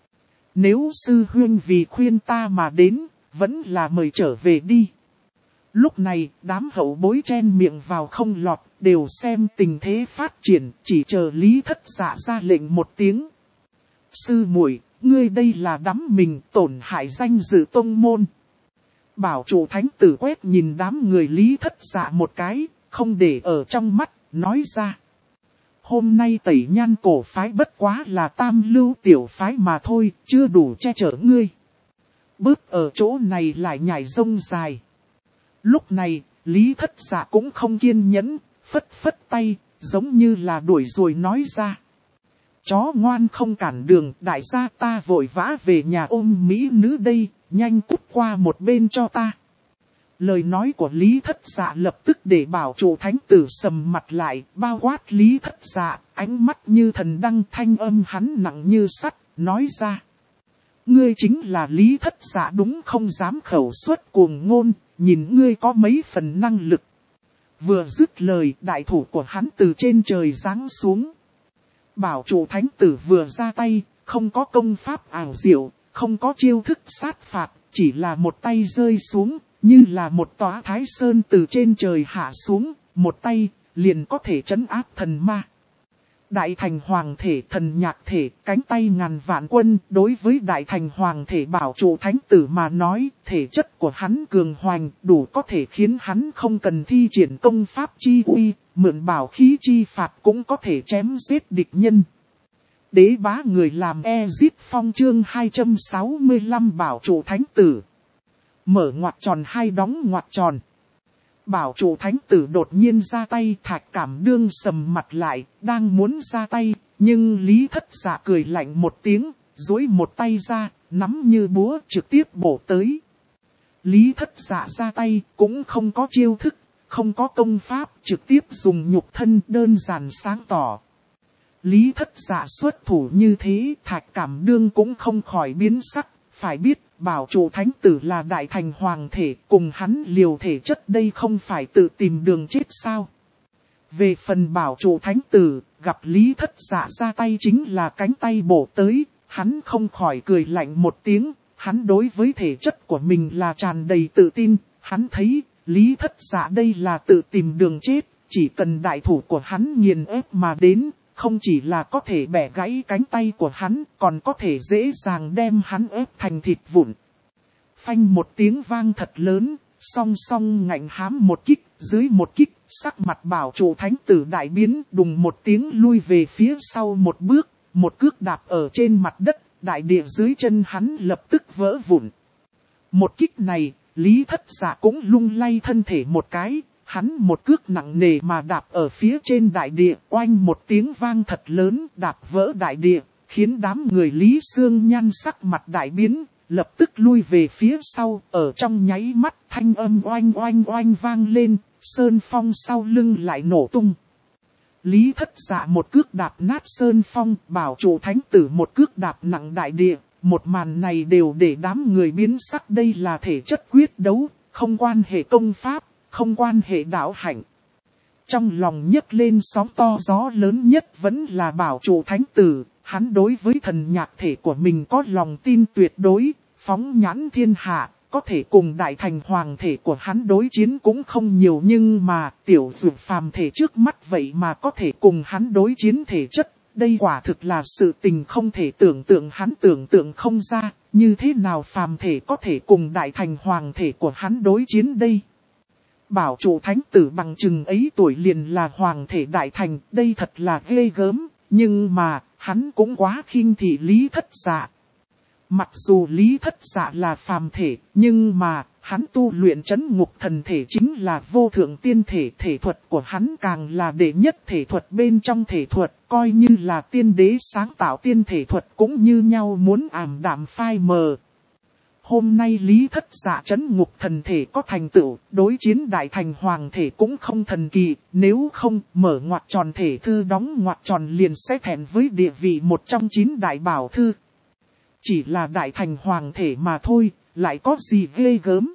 Nếu sư huynh vì khuyên ta mà đến, vẫn là mời trở về đi. Lúc này, đám hậu bối chen miệng vào không lọt, đều xem tình thế phát triển, chỉ chờ Lý Thất Dạ ra lệnh một tiếng. Sư muội, ngươi đây là đắm mình tổn hại danh dự tông môn. Bảo chủ thánh tử quét nhìn đám người Lý Thất Dạ một cái, không để ở trong mắt, nói ra. Hôm nay Tẩy Nhan cổ phái bất quá là tam lưu tiểu phái mà thôi, chưa đủ che chở ngươi. Bước ở chỗ này lại nhảy rông dài. Lúc này, Lý Thất Dạ cũng không kiên nhẫn, phất phất tay, giống như là đuổi rồi nói ra. Chó ngoan không cản đường, đại gia ta vội vã về nhà ôm mỹ nữ đây, nhanh cút qua một bên cho ta. Lời nói của Lý Thất Dạ lập tức để bảo chủ thánh tử sầm mặt lại, bao quát Lý Thất Dạ, ánh mắt như thần đăng, thanh âm hắn nặng như sắt, nói ra. Ngươi chính là Lý Thất Dạ đúng không, dám khẩu xuất cuồng ngôn, nhìn ngươi có mấy phần năng lực. Vừa dứt lời, đại thủ của hắn từ trên trời giáng xuống. Bảo chủ thánh tử vừa ra tay, không có công pháp ảo diệu, không có chiêu thức sát phạt, chỉ là một tay rơi xuống, như là một tòa thái sơn từ trên trời hạ xuống, một tay, liền có thể trấn áp thần ma. Đại thành hoàng thể thần nhạc thể, cánh tay ngàn vạn quân, đối với đại thành hoàng thể bảo chủ thánh tử mà nói, thể chất của hắn cường hoành, đủ có thể khiến hắn không cần thi triển công pháp chi uy, mượn bảo khí chi phạt cũng có thể chém giết địch nhân. Đế bá người làm Ezit Phong chương 265 bảo chủ thánh tử. Mở ngoặc tròn hai đóng ngoặc tròn. Bảo chủ thánh tử đột nhiên ra tay, Thạch Cảm Đương sầm mặt lại, đang muốn ra tay, nhưng Lý Thất Dạ cười lạnh một tiếng, duỗi một tay ra, nắm như búa trực tiếp bổ tới. Lý Thất Dạ ra tay, cũng không có chiêu thức, không có công pháp, trực tiếp dùng nhục thân đơn giản sáng tỏ. Lý Thất Dạ xuất thủ như thế, Thạch Cảm Đương cũng không khỏi biến sắc, phải biết. Bảo chủ thánh tử là đại thành hoàng thể, cùng hắn liều thể chất đây không phải tự tìm đường chết sao. Về phần bảo chủ thánh tử, gặp Lý Thất Dạ ra tay chính là cánh tay bổ tới, hắn không khỏi cười lạnh một tiếng, hắn đối với thể chất của mình là tràn đầy tự tin, hắn thấy Lý Thất Dạ đây là tự tìm đường chết, chỉ cần đại thủ của hắn nghiền ép mà đến. Không chỉ là có thể bẻ gãy cánh tay của hắn, còn có thể dễ dàng đem hắn ép thành thịt vụn. Phanh một tiếng vang thật lớn, song song ngạnh hám một kích, dưới một kích, sắc mặt bảo chủ thánh tử đại biến, đùng một tiếng lui về phía sau một bước, một cước đạp ở trên mặt đất, đại địa dưới chân hắn lập tức vỡ vụn. Một kích này, Lý Thất Dạ cũng lung lay thân thể một cái. Hắn một cước nặng nề mà đạp ở phía trên đại địa, oanh một tiếng vang thật lớn, đạp vỡ đại địa, khiến đám người Lý Sương Nhan sắc mặt đại biến, lập tức lui về phía sau, ở trong nháy mắt thanh âm oanh oanh oanh vang lên, sơn phong sau lưng lại nổ tung. Lý Thất Dạ một cước đạp nát sơn phong, bảo chủ thánh tử một cước đạp nặng đại địa, một màn này đều để đám người biến sắc, đây là thể chất quyết đấu, không quan hệ công pháp. Không quan hệ đạo hạnh. Trong lòng nhấc lên sóng to gió lớn nhất vẫn là bảo chủ thánh tử, hắn đối với thần nhạc thể của mình có lòng tin tuyệt đối, phóng nhãn thiên hạ, có thể cùng đại thành hoàng thể của hắn đối chiến cũng không nhiều, nhưng mà tiểu dược phàm thể trước mắt vậy mà có thể cùng hắn đối chiến thể chất, đây quả thực là sự tình không thể tưởng tượng, hắn tưởng tượng không ra, như thế nào phàm thể có thể cùng đại thành hoàng thể của hắn đối chiến đây. Bảo chủ thánh tử bằng chừng ấy tuổi liền là hoàng thể đại thành, đây thật là ghê gớm, nhưng mà, hắn cũng quá khinh thị Lý Thất Dạ. Mặc dù Lý Thất Dạ là phàm thể, nhưng mà, hắn tu luyện trấn ngục thần thể chính là vô thượng tiên thể. Thể thuật của hắn càng là đệ nhất thể thuật bên trong thể thuật, coi như là tiên đế sáng tạo tiên thể thuật cũng như nhau muốn ảm đạm phai mờ. Hôm nay Lý Thất Dạ trấn ngục thần thể có thành tựu, đối chiến đại thành hoàng thể cũng không thần kỳ, nếu không mở ngoặc tròn thể thư đóng ngoặc tròn liền sẽ thẹn với địa vị một trong 9 đại bảo thư. Chỉ là đại thành hoàng thể mà thôi, lại có gì ghê gớm.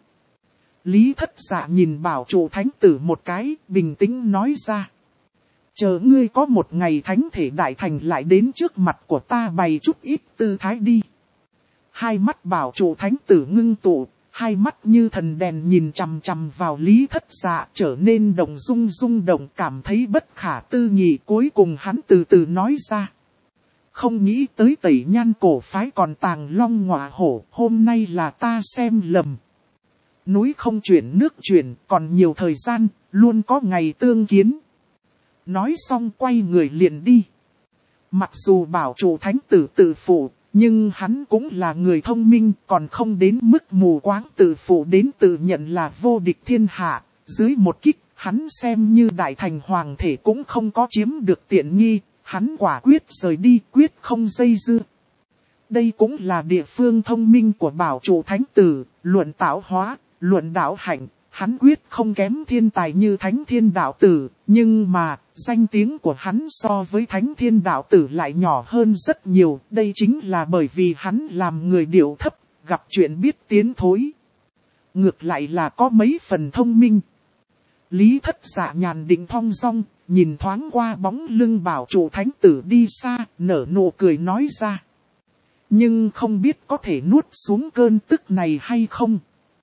Lý Thất Dạ nhìn bảo chủ thánh tử một cái, bình tĩnh nói ra. Chờ ngươi có một ngày thánh thể đại thành lại đến trước mặt của ta bày chút ít tư thái đi. Hai mắt bảo chủ thánh tử ngưng tụ, hai mắt như thần đèn nhìn chằm chằm vào Lý Thất Dạ trở nên động rung động cảm thấy bất khả tư nghị. Cuối cùng hắn từ từ nói ra. Không nghĩ tới Tẩy Nhan cổ phái còn tàng long ngọa hổ, hôm nay là ta xem lầm. Núi không chuyển nước chuyển, còn nhiều thời gian, luôn có ngày tương kiến. Nói xong quay người liền đi. Mặc dù bảo chủ thánh tử tự phụ, nhưng hắn cũng là người thông minh, còn không đến mức mù quáng tự phụ đến tự nhận là vô địch thiên hạ. Dưới một kích, hắn xem như đại thành hoàng thể cũng không có chiếm được tiện nghi, hắn quả quyết rời đi, quyết không dây dưa. Đây cũng là địa phương thông minh của bảo chủ thánh tử, luận tạo hóa, luận đạo hạnh, hắn quyết không kém thiên tài như Thánh Thiên Đạo Tử, nhưng mà, danh tiếng của hắn so với Thánh Thiên Đạo Tử lại nhỏ hơn rất nhiều, đây chính là bởi vì hắn làm người điệu thấp, gặp chuyện biết tiến thối. Ngược lại là có mấy phần thông minh. Lý Thất Dạ nhàn định thong dong, nhìn thoáng qua bóng lưng bảo chủ thánh tử đi xa, nở nụ cười nói ra. Nhưng không biết có thể nuốt xuống cơn tức này hay không.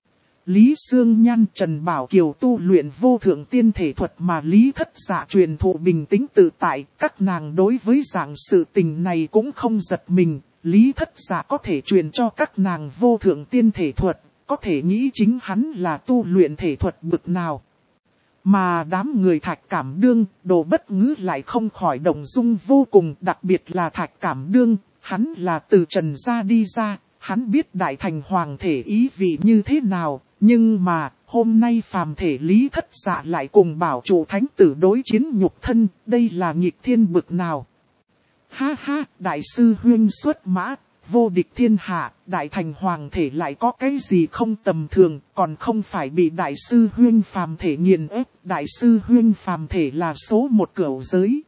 Lý Sương Nhan Trần Bảo Kiều tu luyện vô thượng tiên thể thuật mà Lý Thất Dạ truyền thụ bình tĩnh tự tại, các nàng đối với dạng sự tình này cũng không giật mình, Lý Thất Dạ có thể truyền cho các nàng vô thượng tiên thể thuật, có thể nghĩ chính hắn là tu luyện thể thuật bực nào. Mà đám người Thạch Cảm Đương, Đồ Bất Ngữ lại không khỏi động dung vô cùng, đặc biệt là Thạch Cảm Đương, hắn là từ Trần gia đi ra, hắn biết đại thành hoàng thể ý vị như thế nào. Nhưng mà, hôm nay phàm thể Lý Thất Dạ lại cùng bảo chủ thánh tử đối chiến nhục thân, đây là nghịch thiên bực nào. Ha ha, đại sư huynh xuất mã, vô địch thiên hạ, đại thành hoàng thể lại có cái gì không tầm thường, còn không phải bị đại sư huynh phàm thể nghiền ép, đại sư huynh phàm thể là số một cửu giới.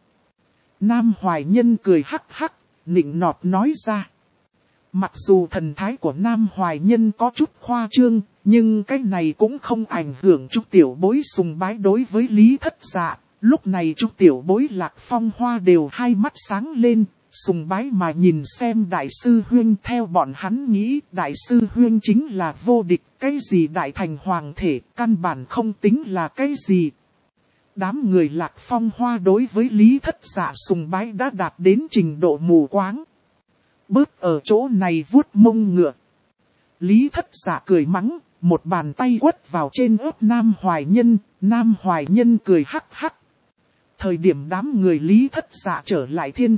Nam Hoài Nhân cười hắc hắc, nịnh nọt nói ra. Mặc dù thần thái của Nam Hoài Nhân có chút khoa trương, nhưng cái này cũng không ảnh hưởng Trúc Tiểu Bối sùng bái đối với Lý Thất Dạ. Lúc này Trúc Tiểu Bối Lạc Phong Hoa đều hai mắt sáng lên, sùng bái mà nhìn xem đại sư huynh. Theo bọn hắn nghĩ đại sư huynh chính là vô địch, cái gì đại thành hoàng thể căn bản không tính là cái gì. Đám người Lạc Phong Hoa đối với Lý Thất Dạ sùng bái đã đạt đến trình độ mù quáng. Bớt ở chỗ này vuốt mông ngựa. Lý Thất Dạ cười mắng, một bàn tay quất vào trên ớt Nam Hoài Nhân, Nam Hoài Nhân cười hắc hắc. Thời điểm đám người Lý Thất Dạ trở lại Thiên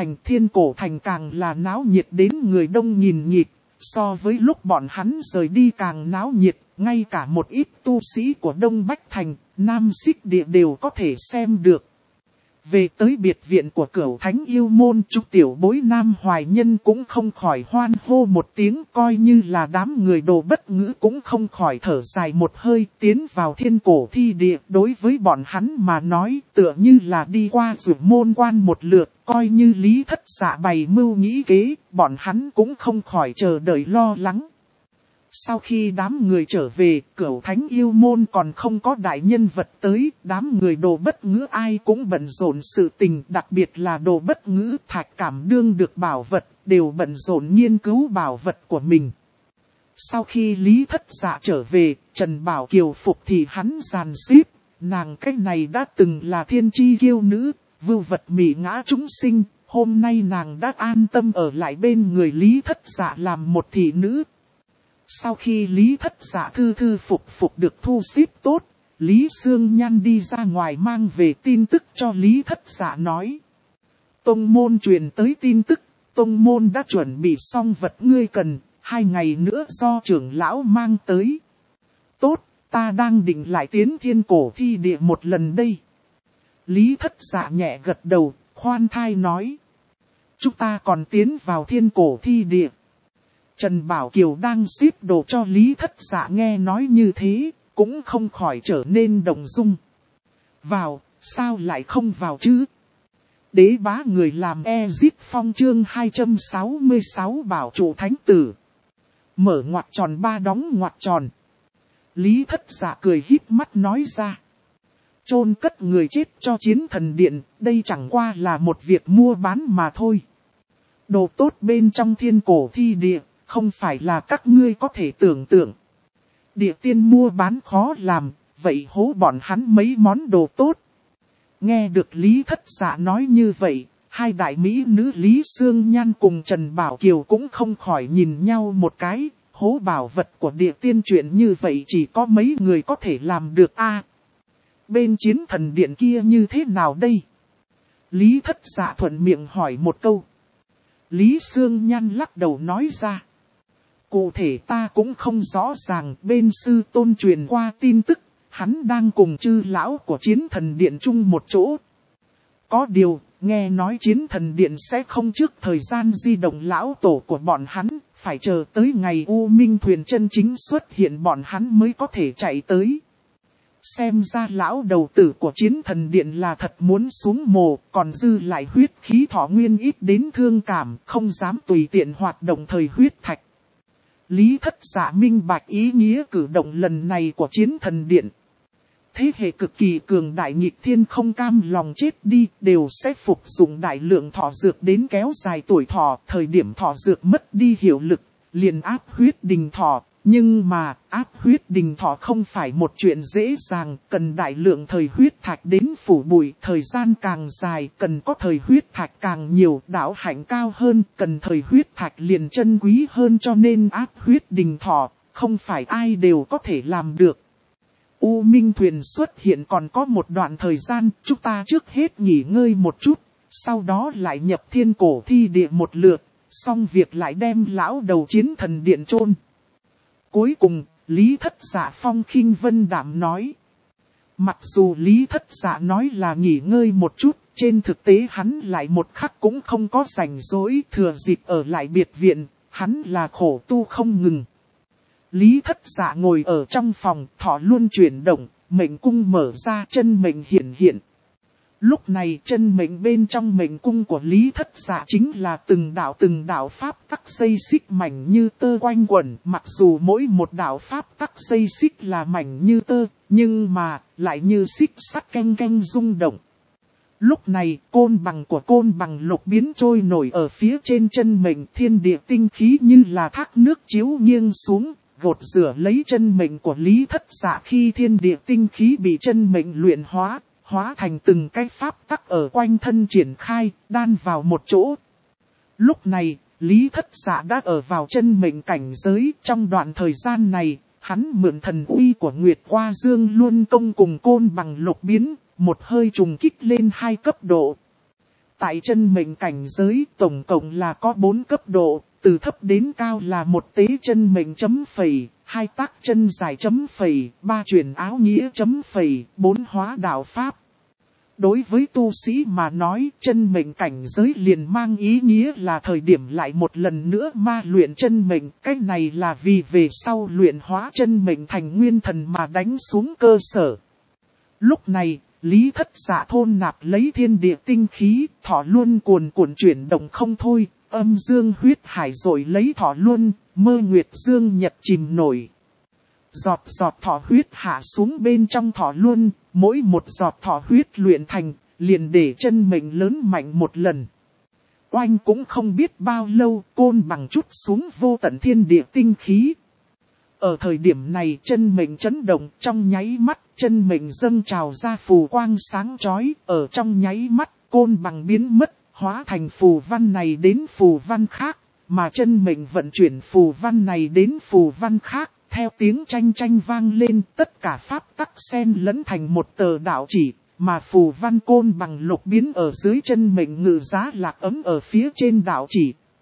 Cổ Thành càng là náo nhiệt đến người đông nghìn nghịt, so với lúc bọn hắn rời đi càng náo nhiệt, ngay cả một ít tu sĩ của Đông Bách Thành, Nam Xích Địa đều có thể xem được. Về tới biệt viện của Cửu Thánh Yêu Môn, Trúc Tiểu Bối Nam Hoài Nhân cũng không khỏi hoan hô một tiếng, coi như là đám người Đồ Bất Ngữ cũng không khỏi thở dài một hơi, tiến vào Thiên Cổ Thi Địa. Đối với bọn hắn mà nói, tựa như là đi qua Dược Môn Quan một lượt, coi như Lý Thất Dạ bày mưu nghĩ kế, bọn hắn cũng không khỏi chờ đợi lo lắng. Sau khi đám người trở về, Cửu Thánh Yêu Môn còn không có đại nhân vật tới, đám người Đồ Bất Ngữ ai cũng bận rộn sự tình, đặc biệt là Đồ Bất Ngữ, Thạch Cảm Đương được bảo vật, đều bận rộn nghiên cứu bảo vật của mình. Sau khi Lý Thất Dạ trở về, Trần Bảo Kiều phục thì hắn giàn xếp, nàng cái này đã từng là thiên chi kiêu nữ, vưu vật mị ngã chúng sinh, hôm nay nàng đã an tâm ở lại bên người Lý Thất Dạ làm một thị nữ. Sau khi Lý Thất Dạ thư phục được thu xếp tốt, Lý Sương Nhan đi ra ngoài mang về tin tức cho Lý Thất Dạ nói. Tông môn truyền tới tin tức, tông môn đã chuẩn bị xong vật ngươi cần, 2 ngày nữa do trưởng lão mang tới. Tốt, ta đang định lại tiến thiên cổ thi địa một lần đây. Lý Thất Dạ nhẹ gật đầu, khoan thai nói. Chúng ta còn tiến vào thiên cổ thi địa. Trần Bảo Kiều đang xếp đồ cho Lý Thất Dạ nghe nói như thế, cũng không khỏi trở nên động dung. Vào, sao lại không vào chứ? Đế bá người làm Ezip Phong chương 266 bảo trụ thánh tử. Mở ngoặc tròn 3 đóng ngoặc tròn. Lý Thất Dạ cười híp mắt nói ra. Chôn cất người chết cho chiến thần điện, đây chẳng qua là một việc mua bán mà thôi. Đồ tốt bên trong thiên cổ thi địa, không phải là các ngươi có thể tưởng tượng. Địa tiên mua bán khó làm, vậy hố bọn hắn mấy món đồ tốt. Nghe được Lý Thất Dạ nói như vậy, hai đại mỹ nữ Lý Sương Nhan cùng Trần Bảo Kiều cũng không khỏi nhìn nhau một cái. Hố bảo vật của địa tiên chuyện như vậy chỉ có mấy người có thể làm được a. Bên chiến thần điện kia như thế nào đây? Lý Thất Dạ thuận miệng hỏi một câu. Lý Sương Nhan lắc đầu nói ra. Cụ thể ta cũng không rõ ràng, bên sư tôn truyền qua tin tức, hắn đang cùng chư lão của chiến thần điện chung một chỗ. Có điều, nghe nói chiến thần điện sẽ không trước thời gian di động lão tổ của bọn hắn, phải chờ tới ngày U Minh thuyền chân chính xuất hiện bọn hắn mới có thể chạy tới. Xem ra lão đầu tử của chiến thần điện là thật muốn xuống mồ, còn dư lại huyết khí thọ nguyên ít đến thương cảm, không dám tùy tiện hoạt động thời huyết thạch. Lý Thất Dạ minh bạch ý nghĩa cử động lần này của chiến thần điện. Thế hệ cực kỳ cường đại nghịch thiên không cam lòng chết đi, đều sẽ phục dụng đại lượng thọ dược đến kéo dài tuổi thọ. Thời điểm thọ dược mất đi hiệu lực, liền áp huyết đình thọ. Nhưng mà, áp huyết đình thọ không phải một chuyện dễ dàng, cần đại lượng thời huyết thạch đến phủ bụi. Thời gian càng dài, cần có thời huyết thạch càng nhiều, đạo hạnh cao hơn, cần thời huyết thạch liền chân quý hơn, cho nên áp huyết đình thọ, không phải ai đều có thể làm được. U Minh thuyền xuất hiện còn có một đoạn thời gian, chúng ta trước hết nghỉ ngơi một chút, sau đó lại nhập thiên cổ thi địa một lượt, xong việc lại đem lão đầu chiến thần điện chôn. Cuối cùng, Lý Thất Dạ phong khinh vân đạm nói. Mặc dù Lý Thất Dạ nói là nghỉ ngơi một chút, trên thực tế hắn lại một khắc cũng không có rảnh rỗi, thừa dịp ở lại biệt viện, hắn là khổ tu không ngừng. Lý Thất Dạ ngồi ở trong phòng, thọ luôn chuyển động, mệnh cung mở ra, chân mệnh hiện hiện. Lúc này chân mệnh bên trong mệnh cung của Lý Thất Dạ chính là từng đạo pháp tắc xây xích mảnh như tơ quanh quẩn. Mặc dù mỗi một đạo pháp tắc xây xích là mảnh như tơ, nhưng mà lại như xích sắt canh canh rung động. Lúc này côn bằng của côn bằng lục biến trôi nổi ở phía trên chân mệnh, thiên địa tinh khí như là thác nước chiếu nghiêng xuống, gột rửa lấy chân mệnh của Lý Thất Dạ. Khi thiên địa tinh khí bị chân mệnh luyện hóa thành từng cái pháp tắc ở quanh thân triển khai, đan vào một chỗ. Lúc này, Lý Thất Dạ đã ở vào chân mệnh cảnh giới. Trong đoạn thời gian này, hắn mượn thần uy của Nguyệt Hoa Dương Luân Công cùng côn bằng lục biến, một hơi trùng kích lên 2 cấp độ. Tại chân mệnh cảnh giới, tổng cộng là có 4 cấp độ, từ thấp đến cao là 1 tế chân mệnh chấm phẩy, 2 tác chân dài chấm phẩy, 3 chuyển áo nghĩa chấm phẩy, 4 hóa đạo pháp. Đối với tu sĩ mà nói, chân mệnh cảnh giới liền mang ý nghĩa là thời điểm lại một lần nữa ma luyện chân mệnh. Cái này là vì về sau luyện hóa chân mệnh thành nguyên thần mà đánh xuống cơ sở. Lúc này, Lý Thất Dạ thôn nạp lấy thiên địa tinh khí, thọ luân cuồn cuộn chuyển động không thôi, âm dương huyết hải rồi lấy thọ luân, mơ nguyệt dương nhật chìm nổi. Giọt giọt thọ huyết hạ xuống bên trong thọ luân, mỗi một giọt thọ huyết luyện thành, liền để chân mệnh lớn mạnh một lần. Oanh cũng không biết bao lâu, côn bằng chút xuống vô tận thiên địa tinh khí. Ở thời điểm này chân mệnh chấn động, trong nháy mắt, chân mệnh dâng trào ra phù quang sáng chói, ở trong nháy mắt, côn bằng biến mất, hóa thành phù văn này đến phù văn khác, mà chân mệnh vận chuyển phù văn này đến phù văn khác. Theo tiếng tranh tranh vang lên, tất cả pháp tắc xen lẫn thành một tờ đạo chỉ, mà phù văn côn bằng lục biến ở dưới chân mệnh ngự giá lạc ấm ở phía trên đạo chỉ,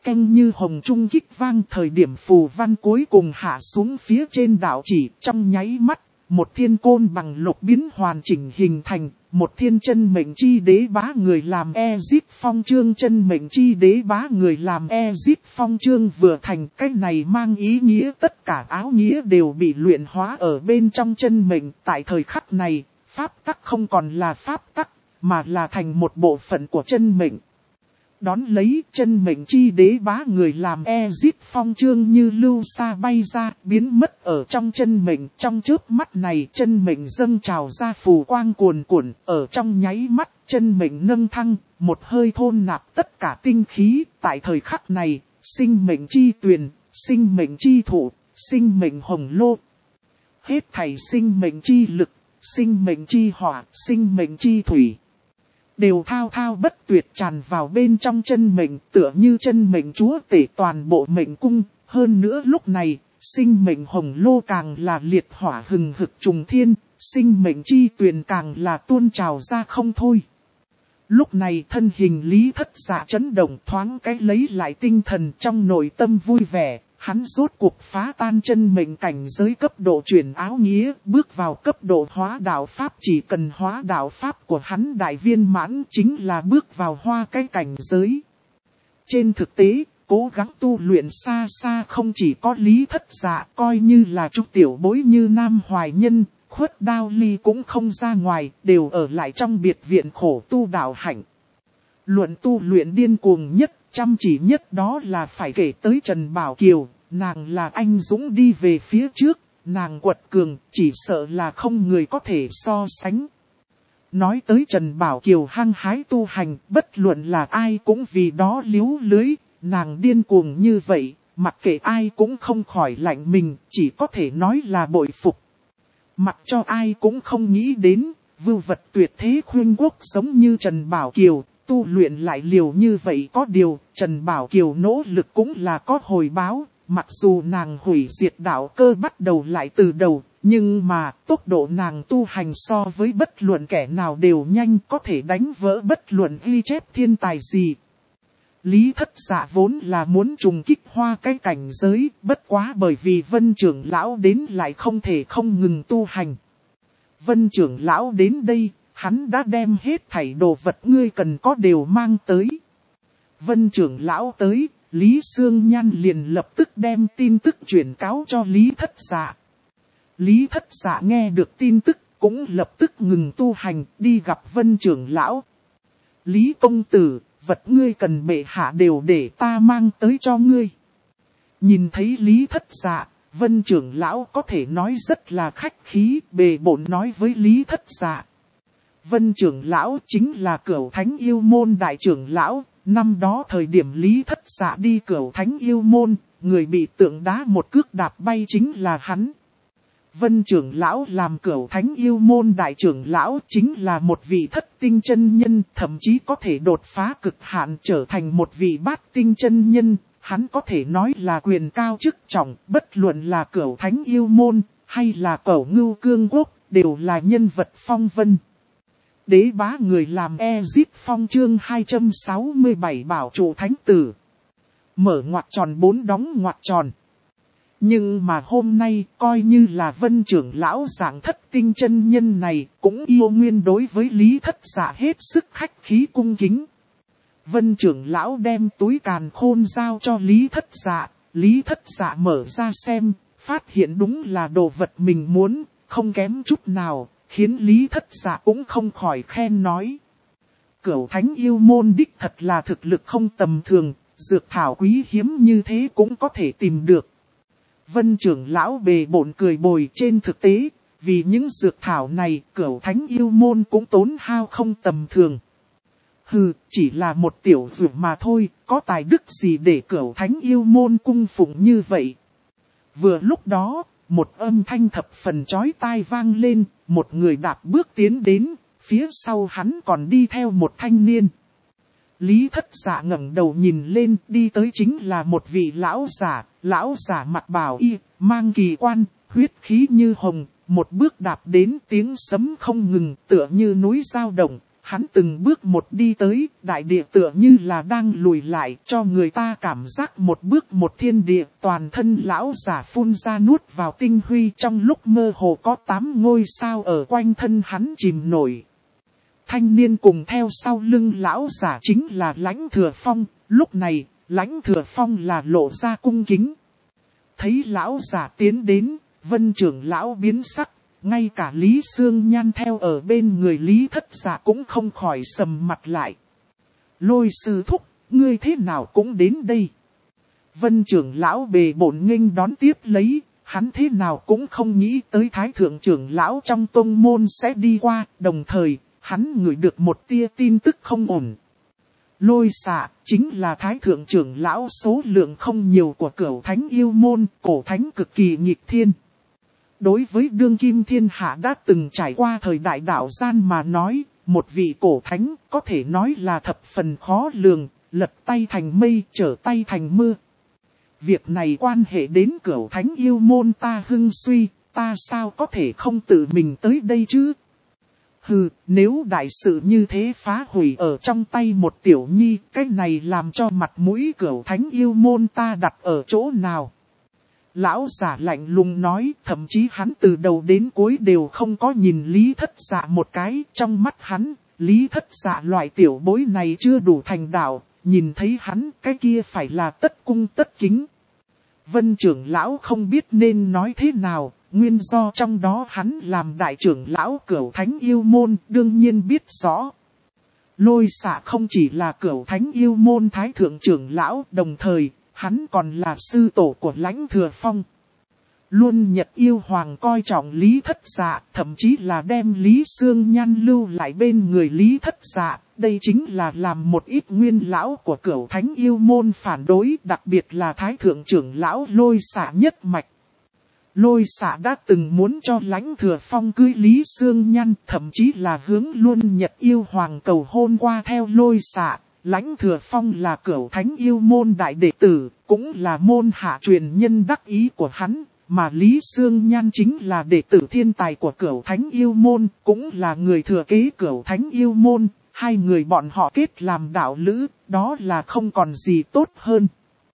canh như hồng trung kích vang thời điểm phù văn cuối cùng hạ xuống phía trên đạo chỉ, trong nháy mắt, một thiên côn bằng lục biến hoàn chỉnh hình thành, một thiên chân mệnh chi đế bá người làm Ezit phong chương, chân mệnh chi đế bá người làm Ezit phong chương vừa thành. Cái này mang ý nghĩa tất cả áo nghĩa đều bị luyện hóa ở bên trong chân mệnh. Tại thời khắc này, pháp tắc không còn là pháp tắc, mà là thành một bộ phận của chân mệnh. Đón lấy chân mệnh chi đế bá người làm Ezit phong chương như lưu sa bay ra, biến mất ở trong chân mệnh. Trong chớp mắt này chân mệnh dâng trào ra phù quang cuồn cuộn, ở trong nháy mắt chân mệnh nâng thăng, một hơi thôn nạp tất cả tinh khí. Tại thời khắc này, sinh mệnh chi tuyền, sinh mệnh chi thụ, sinh mệnh hồng lô, hết thảy sinh mệnh chi lực, sinh mệnh chi hỏa, sinh mệnh chi thủy, đều thao thao bất tuyệt tràn vào bên trong chân mệnh, tựa như chân mệnh chúa tể toàn bộ mệnh cung. Hơn nữa lúc này, sinh mệnh hồng lô càng là liệt hỏa hừng hực trùng thiên, sinh mệnh chi tuyền càng là tuôn trào ra không thôi. Lúc này thân hình Lý Thất Dạ chấn động, thoáng cái lấy lại tinh thần, trong nội tâm vui vẻ. Hắn rốt cuộc phá tan chân mệnh cảnh giới cấp độ chuyển áo nghĩa, bước vào cấp độ hóa đạo pháp. Chỉ cần hóa đạo pháp của hắn đại viên mãn chính là bước vào hoa cái cảnh giới. Trên thực tế, cố gắng tu luyện xa xa không chỉ có Lý Thất Dạ, coi như là trúc tiểu bối như Nam Hoài Nhân, Khuất Đao Ly cũng không ra ngoài, đều ở lại trong biệt viện khổ tu đạo hạnh. Luận tu luyện điên cuồng nhất, chăm chỉ nhất đó là phải kể tới Trần Bảo Kiều. Nàng là anh dũng đi về phía trước, nàng quật cường, chỉ sợ là không người có thể so sánh. Nói tới Trần Bảo Kiều hăng hái tu hành, bất luận là ai cũng vì đó liếu lưới, nàng điên cuồng như vậy, mặc kệ ai cũng không khỏi lạnh mình, chỉ có thể nói là bội phục. Mặc cho ai cũng không nghĩ đến, vưu vật tuyệt thế khuyên quốc giống như Trần Bảo Kiều, tu luyện lại liều như vậy. Có điều, Trần Bảo Kiều nỗ lực cũng là có hồi báo, mặc dù nàng hủy diệt đạo cơ bắt đầu lại từ đầu, nhưng mà tốc độ nàng tu hành so với bất luận kẻ nào đều nhanh, có thể đánh vỡ bất luận ghi chép thiên tài gì. Lý Thất Dạ vốn là muốn trùng kích hoa cái cảnh giới, bất quá bởi vì Vân trưởng lão đến lại không thể không ngừng tu hành. Vân trưởng lão đến đây, hắn đã đem hết thảy đồ vật ngươi cần có đều mang tới. Vân trưởng lão tới, Lý Sương Nhan liền lập tức đem tin tức chuyển cáo cho Lý Thất Dạ. Lý Thất Dạ nghe được tin tức, cũng lập tức ngừng tu hành, đi gặp Vân trưởng lão. Lý công tử, vật ngươi cần bệ hạ đều để ta mang tới cho ngươi. Nhìn thấy Lý Thất Dạ, Vân trưởng lão có thể nói rất là khách khí, bề bộn nói với Lý Thất Dạ. Vân trưởng lão chính là Cửu Thánh Yêu Môn đại trưởng lão, năm đó thời điểm Lý Thất Dạ đi Cửu Thánh Yêu Môn, người bị tượng đá một cước đạp bay chính là hắn. Vân trưởng lão làm Cửu Thánh Yêu Môn đại trưởng lão chính là một vị thất tinh chân nhân, thậm chí có thể đột phá cực hạn trở thành một vị bát tinh chân nhân. Hắn có thể nói là quyền cao chức trọng, bất luận là Cửu Thánh Yêu Môn hay là Cẩu Ngưu Cương Quốc, đều là nhân vật phong vân. Đế bá người làm Ezit phong chương 267 bảo trụ thánh tử. Mở ngoặc tròn 4 đóng ngoặc tròn. Nhưng mà hôm nay coi như là Vân trưởng lão dạng thất tinh chân nhân này cũng yêu nguyên đối với Lý Thất Dạ hết sức khách khí cung kính. Vân trưởng lão đem túi càn khôn giao cho Lý Thất Dạ. Lý Thất Dạ mở ra xem, phát hiện đúng là đồ vật mình muốn, không kém chút nào, khiến Lý Thất Dạ cũng không khỏi khen nói. Cửu Thánh Yêu Môn đích thật là thực lực không tầm thường, dược thảo quý hiếm như thế cũng có thể tìm được. Vân trưởng lão bề bộn cười bồi, trên thực tế, vì những dược thảo này Cửu Thánh Yêu Môn cũng tốn hao không tầm thường. Hừ, chỉ là một tiểu dược mà thôi, có tài đức gì để Cửu Thánh Yêu Môn cung phụng như vậy. Vừa lúc đó, một âm thanh thập phần chói tai vang lên, một người đạp bước tiến đến, phía sau hắn còn đi theo một thanh niên. Lý Thất Dạ ngẩng đầu nhìn lên, đi tới chính là một vị lão giả mặc bào y, mang kỳ quan, huyết khí như hồng, một bước đạp đến tiếng sấm không ngừng, tựa như núi dao động, Hắn từng bước một đi tới, đại địa tựa như là đang lùi lại, cho người ta cảm giác một bước một thiên địa. Toàn thân lão giả phun ra nuốt vào tinh huy, trong lúc mơ hồ có 8 ngôi sao ở quanh thân hắn chìm nổi. Thanh niên cùng theo sau lưng lão giả chính là Lãnh Thừa Phong. Lúc này, Lãnh Thừa Phong là lộ ra cung kính. Thấy lão giả tiến đến, Vân trưởng lão biến sắc. Ngay cả Lý Sương Nhan theo ở bên người Lý Thất Dạ cũng không khỏi sầm mặt lại. Lôi sư thúc, ngươi thế nào cũng đến đây. Vân trưởng lão bề bổn nghênh đón tiếp lấy, hắn thế nào cũng không nghĩ tới Thái thượng trưởng lão trong tông môn sẽ đi qua, đồng thời, hắn ngửi được một tia tin tức không ổn. Lôi xạ, chính là Thái thượng trưởng lão số lượng không nhiều của Cửu Thánh yêu môn, cổ thánh cực kỳ nghịch thiên. Đối với đương kim thiên hạ đã từng trải qua thời đại đạo gian mà nói, một vị cổ thánh có thể nói là thập phần khó lường, lật tay thành mây, trở tay thành mưa. Việc này quan hệ đến Cửu Thánh yêu môn ta hưng suy, ta sao có thể không tự mình tới đây chứ? Hừ, nếu đại sự như thế phá hủy ở trong tay một tiểu nhi, cái này làm cho mặt mũi Cửu Thánh yêu môn ta đặt ở chỗ nào? Lão giả lạnh lùng nói, thậm chí hắn từ đầu đến cuối đều không có nhìn Lý Thất Dạ một cái. Trong mắt hắn, Lý Thất Dạ loại tiểu bối này chưa đủ thành đạo, nhìn thấy hắn cái kia phải là tất cung tất kính. Vân trưởng lão không biết nên nói thế nào, nguyên do trong đó hắn làm đại trưởng lão Cửu Thánh yêu môn đương nhiên biết rõ. Lôi xạ không chỉ là Cửu Thánh yêu môn thái thượng trưởng lão, đồng thời hắn còn là sư tổ của Lãnh Thừa Phong. Luôn Nhật yêu hoàng coi trọng Lý Thất Dạ, thậm chí là đem Lý Sương Nhan lưu lại bên người Lý Thất Dạ. Đây chính là làm một ít nguyên lão của Cửu Thánh yêu môn phản đối, đặc biệt là Thái thượng trưởng lão Lôi xạ nhất mạch. Lôi xạ đã từng muốn cho Lãnh Thừa Phong cưới Lý Sương Nhan, thậm chí là hướng Luôn Nhật yêu hoàng cầu hôn qua theo Lôi xạ. Lãnh Thừa Phong là Cửu Thánh yêu môn đại đệ tử, cũng là môn hạ truyền nhân đắc ý của hắn, mà Lý Sương Nhan chính là đệ tử thiên tài của Cửu Thánh yêu môn, cũng là người thừa kế Cửu Thánh yêu môn. Hai người bọn họ kết làm đạo lữ, đó là không còn gì tốt hơn.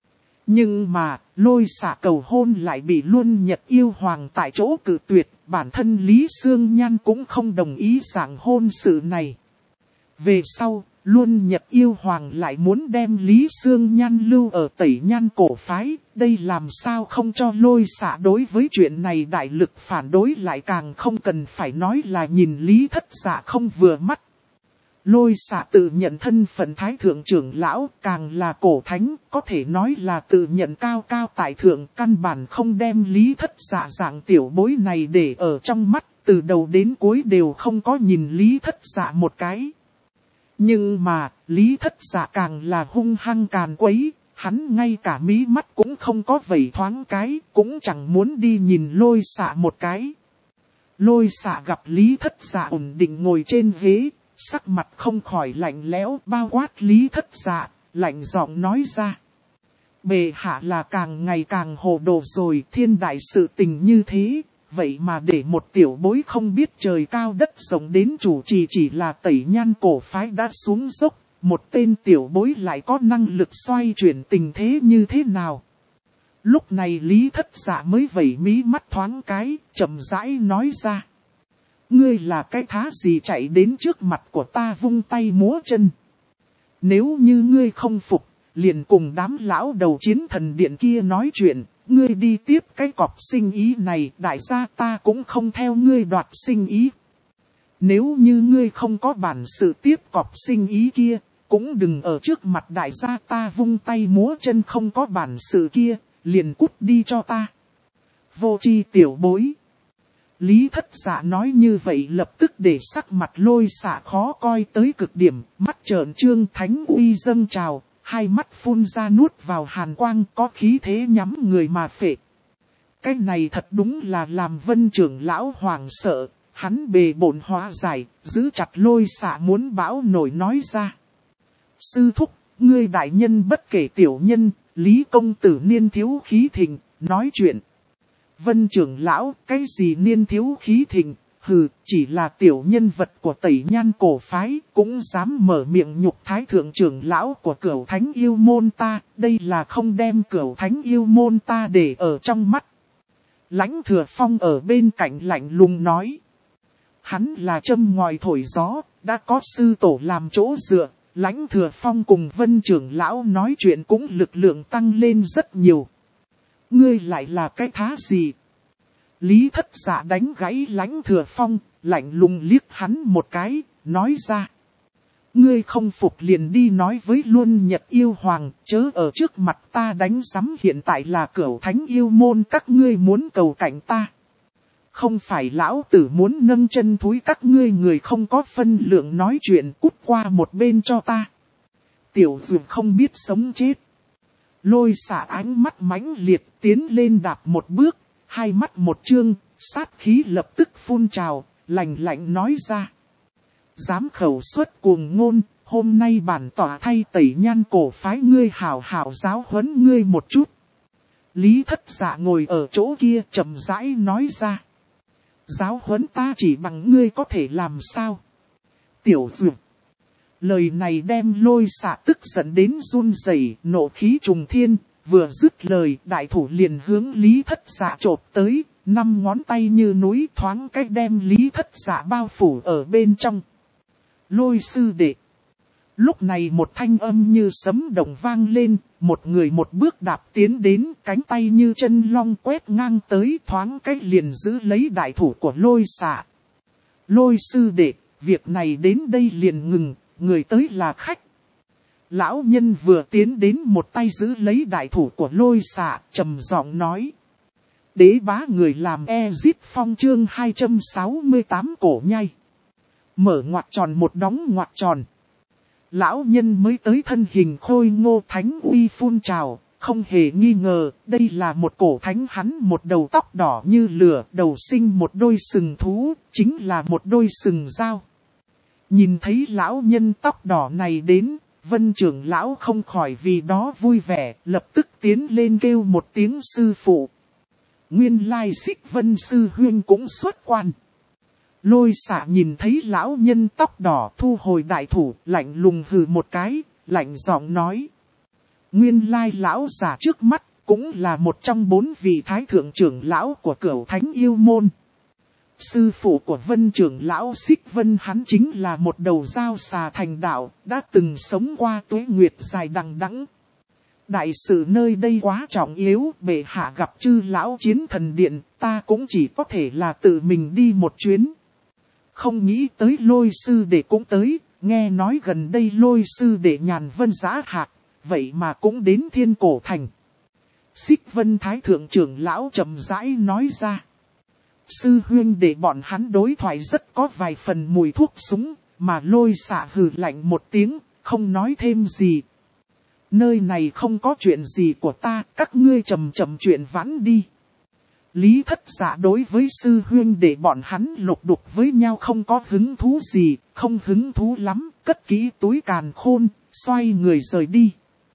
Nhưng mà, Lôi xạ cầu hôn lại bị Luôn Nhật yêu hoàng tại chỗ cự tuyệt, bản thân Lý Sương Nhan cũng không đồng ý giảng hôn sự này. Về sau, Luôn Nhật yêu hoàng lại muốn đem Lý Sương Nhan lưu ở Tẩy Nhan cổ phái, đây làm sao không cho Lôi xạ đối với chuyện này đại lực phản đối, lại càng không cần phải nói là nhìn Lý Thất Dạ không vừa mắt. Lôi xạ tự nhận thân phận thái thượng trưởng lão, càng là cổ thánh, có thể nói là tự nhận cao cao tại thượng, căn bản không đem Lý Thất Dạ dạng tiểu bối này để ở trong mắt, từ đầu đến cuối đều không có nhìn Lý Thất Dạ một cái. Nhưng mà, Lý Thất Dạ càng là hung hăng càn quấy, hắn ngay cả mí mắt cũng không có vẩy thoáng cái, cũng chẳng muốn đi nhìn Lôi xạ một cái. Lôi xạ gặp Lý Thất Dạ ổn định ngồi trên ghế, sắc mặt không khỏi lạnh lẽo, bao quát Lý Thất Dạ, lạnh giọng nói ra. Bệ hạ là càng ngày càng hồ đồ rồi, thiên đại sự tình như thế, vậy mà để một tiểu bối không biết trời cao đất rộng đến chủ trì chỉ là Tẩy Nhan cổ phái đã xuống dốc, một tên tiểu bối lại có năng lực xoay chuyển tình thế như thế nào. Lúc này Lý Thất Dạ mới vẩy mí mắt thoáng cái, chậm rãi nói ra. Ngươi là cái thá gì chạy đến trước mặt của ta vung tay múa chân. Nếu như ngươi không phục, liền cùng đám lão đầu chiến thần điện kia nói chuyện, ngươi đi tiếp cái cọp sinh ý này, đại gia ta cũng không theo ngươi đoạt sinh ý. Nếu như ngươi không có bản sự tiếp cọp sinh ý kia, cũng đừng ở trước mặt đại gia ta vung tay múa chân, không có bản sự kia, liền cút đi cho ta. Vô tri tiểu bối. Lý Thất Dạ nói như vậy lập tức để sắc mặt Lôi xạ khó coi tới cực điểm, mắt trợn trương thánh uy dâng trào, hai mắt phun ra nuốt vào hàn quang, có khí thế nhắm người mà phệ. Cái này thật đúng là làm Vân trưởng lão hoảng sợ, hắn bề bổn hóa giải, giữ chặt Lôi xạ muốn bão nổi nói ra. Sư thúc, ngươi đại nhân bất kể tiểu nhân, Lý công tử niên thiếu khí thịnh, nói chuyện. Vân trưởng lão, cái gì niên thiếu khí thịnh, Hừ, chỉ là tiểu nhân vật của Tẩy Nhan cổ phái, cũng dám mở miệng nhục thái thượng trưởng lão của Cửu Thánh Yêu Môn ta, đây là không đem Cửu Thánh Yêu Môn ta để ở trong mắt. Lãnh Thừa Phong ở bên cạnh lạnh lùng nói. Hắn là châm ngòi thổi gió, đã có sư tổ làm chỗ dựa, Lãnh Thừa Phong cùng Vân trưởng lão nói chuyện cũng lực lượng tăng lên rất nhiều. Ngươi lại là cái thá gì? Lý Thất Dạ đánh gãy Lãnh Thừa Phong, lạnh lùng liếc hắn một cái, nói ra. Ngươi không phục liền đi nói với Luân Nhật Yêu Hoàng, chớ ở trước mặt ta đánh sắm, hiện tại là Cửu Thánh Yêu Môn, các ngươi muốn cầu cạnh ta. Không phải lão tử muốn nâng chân thúi các ngươi, người không có phân lượng nói chuyện, cút qua một bên cho ta. Tiểu Dược không biết sống chết. Lôi Xả ánh mắt mãnh liệt tiến lên đạp một bước, hai mắt một trương, sát khí lập tức phun trào, lạnh lạnh nói ra. Dám khẩu xuất cuồng ngôn, hôm nay bản tỏa thay Tẩy Nhan cổ phái ngươi hảo hảo giáo huấn ngươi một chút. Lý Thất Dạ ngồi ở chỗ kia chậm rãi nói ra. Giáo huấn ta chỉ bằng ngươi có thể làm sao? Tiểu Dược. Lời này đem Lôi Xả tức giận đến run rẩy, nộ khí trùng thiên, vừa dứt lời đại thủ liền hướng Lý Thất Dạ chộp tới, 5 ngón tay như núi thoáng cách đem Lý Thất Dạ bao phủ ở bên trong. Lôi sư đệ. Lúc này một thanh âm như sấm động vang lên, một người một bước đạp tiến đến, cánh tay như chân long quét ngang tới, thoáng cách liền giữ lấy đại thủ của Lôi Xả. Lôi sư đệ, việc này đến đây liền ngừng, người tới là khách. Lão nhân vừa tiến đến một tay giữ lấy đại thủ của Lôi Xả, trầm giọng nói. Đế bá người làm Ezit Phong chương 268 cổ nhai. Mở ngoặc tròn một đóng ngoặc tròn. Lão nhân mới tới thân hình khôi ngô thánh uy phun trào, không hề nghi ngờ, đây là một cổ thánh, hắn một đầu tóc đỏ như lửa, đầu sinh một đôi sừng thú, chính là một đôi sừng dao. Nhìn thấy lão nhân tóc đỏ này đến, Vân trưởng lão không khỏi vì đó vui vẻ, lập tức tiến lên kêu một tiếng sư phụ. Nguyên lai Xích Vân sư huynh cũng xuất quan. Lôi Xả nhìn thấy lão nhân tóc đỏ thu hồi đại thủ, lạnh lùng hừ một cái, lạnh giọng nói. Nguyên lai lão giả trước mắt, cũng là một trong 4 vị thái thượng trưởng lão của Cửu Thánh Yêu Môn. Sư phụ của Vân trưởng lão Xích Vân, hắn chính là một đầu dao xà thành đạo, đã từng sống qua tuế nguyệt dài đằng đẵng. Đại sự nơi đây quá trọng yếu, bệ hạ gặp chư lão chiến thần điện, ta cũng chỉ có thể là tự mình đi một chuyến. Không nghĩ tới Lôi sư đệ cũng tới, nghe nói gần đây Lôi sư đệ nhàn vân giã hạc, vậy mà cũng đến Thiên Cổ Thành. Xích Vân thái thượng trưởng lão chậm rãi nói ra. Sư huynh để bọn hắn đối thoại rất có vài phần mùi thuốc súng, mà Lôi Xả hừ lạnh một tiếng, không nói thêm gì. Nơi này không có chuyện gì của ta, các ngươi chậm chuyện vãn đi. Lý Thất Dạ đối với sư huynh để bọn hắn lục đục với nhau không có hứng thú gì, không hứng thú lắm, cất kỹ túi càn khôn, xoay người rời đi.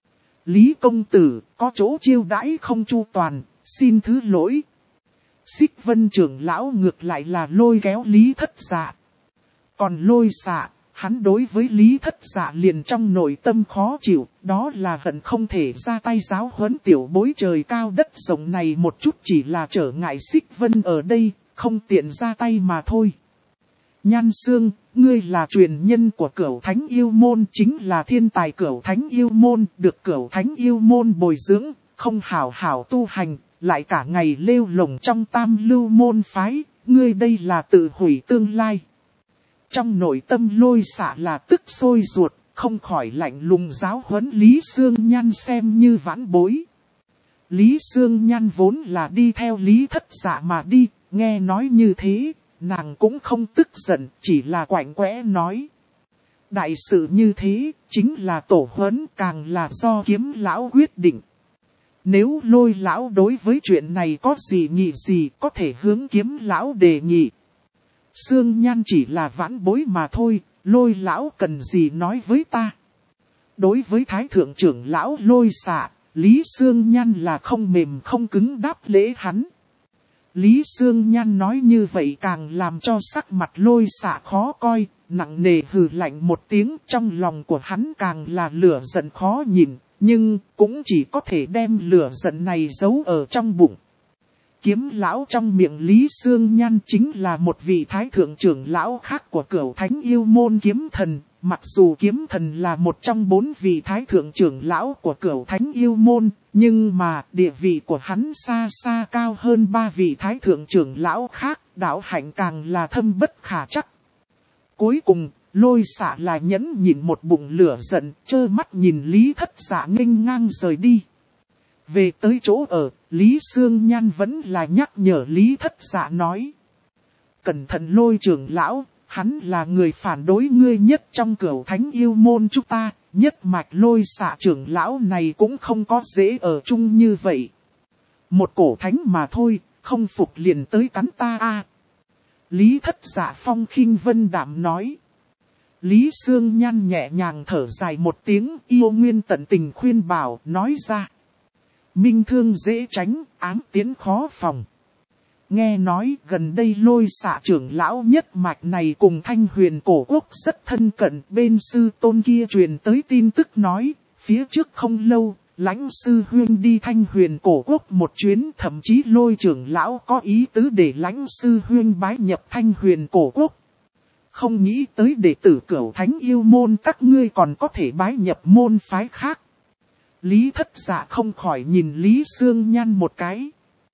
Lý công tử, có chỗ chiêu đãi không chu toàn, xin thứ lỗi. Xích Vân trưởng lão ngược lại là lôi kéo Lý Thất Dạ. Còn Lôi Xả, hắn đối với Lý Thất Dạ liền trong nội tâm khó chịu, đó là hận không thể ra tay giáo huấn tiểu bối trời cao đất rộng này một chút, chỉ là trở ngại Xích Vân ở đây, không tiện ra tay mà thôi. Nhan Sương, ngươi là truyền nhân của Cửu Thánh Yêu Môn, chính là thiên tài Cửu Thánh Yêu Môn, được Cửu Thánh Yêu Môn bồi dưỡng, không hảo hảo tu hành, lại cả ngày lêu lổng trong Tam Lưu môn phái, ngươi đây là tự hủy tương lai. Trong nội tâm Lôi Xả là tức sôi ruột, không khỏi lạnh lùng giáo huấn Lý Sương Nhan xem như vãn bối. Lý Sương Nhan vốn là đi theo Lý Thất Dạ mà đi, nghe nói như thế, nàng cũng không tức giận, chỉ là quạnh quẽ nói. Đại sự như thế, chính là tổ huấn, càng là do Kiếm lão quyết định. Nếu Lôi lão đối với chuyện này có gì nghị gì, có thể hướng Kiếm lão đề nghị. Sương Nhan chỉ là vãn bối mà thôi, Lôi lão cần gì nói với ta. Đối với thái thượng trưởng lão Lôi Xả, Lý Sương Nhan là không mềm không cứng đáp lễ hắn. Lý Sương Nhan nói như vậy càng làm cho sắc mặt Lôi Xạ khó coi, nặng nề hừ lạnh một tiếng, trong lòng của hắn càng là lửa giận khó nhịn, nhưng cũng chỉ có thể đem lửa giận này giấu ở trong bụng. Kiếm lão trong miệng Lý Sương Nhan chính là một vị thái thượng trưởng lão khác của Cửu Thánh Yêu Môn Kiếm Thần. Mặc dù Kiếm Thần là một trong 4 vị thái thượng trưởng lão của Cửu Thánh Yêu Môn, nhưng mà địa vị của hắn xa xa cao hơn 3 vị thái thượng trưởng lão khác, đạo hạnh càng là thâm bất khả trắc. Cuối cùng, Lôi Xạ là nhẫn nhịn một bụng lửa giận, trơ mắt nhìn Lý Thất Dạ nghênh ngang rời đi. Về tới chỗ ở, Lý Sương Nhan vẫn là nhắc nhở Lý Thất Dạ nói. Cẩn thận Lôi trưởng lão, hắn là người phản đối ngươi nhất trong Cửu Thánh Yêu Môn chúng ta, nhất mạch Lôi Xạ trưởng lão này cũng không có dễ ở chung như vậy. Một cổ thánh mà thôi, không phục liền tới cắn ta a. Lý Thất Dạ phong khinh vân đạm nói. Lý Sương Nhan nhẹ nhàng thở dài một tiếng, yêu nguyên tận tình khuyên bảo, nói ra. Minh thương dễ tránh, ám tiến khó phòng. Nghe nói gần đây Lôi Xạ trưởng lão nhất mạch này cùng Thanh Huyền Cổ Quốc rất thân cận, bên sư tôn kia truyền tới tin tức nói, phía trước không lâu, Lãnh sư huyên đi Thanh Huyền Cổ Quốc một chuyến, thậm chí Lôi trưởng lão có ý tứ để Lãnh sư huyên bái nhập Thanh Huyền Cổ Quốc. Không nghĩ tới đệ tử Cửu Thánh Yêu Môn các ngươi còn có thể bái nhập môn phái khác. Lý Thất Dạ không khỏi nhìn Lý Sương Nhan một cái.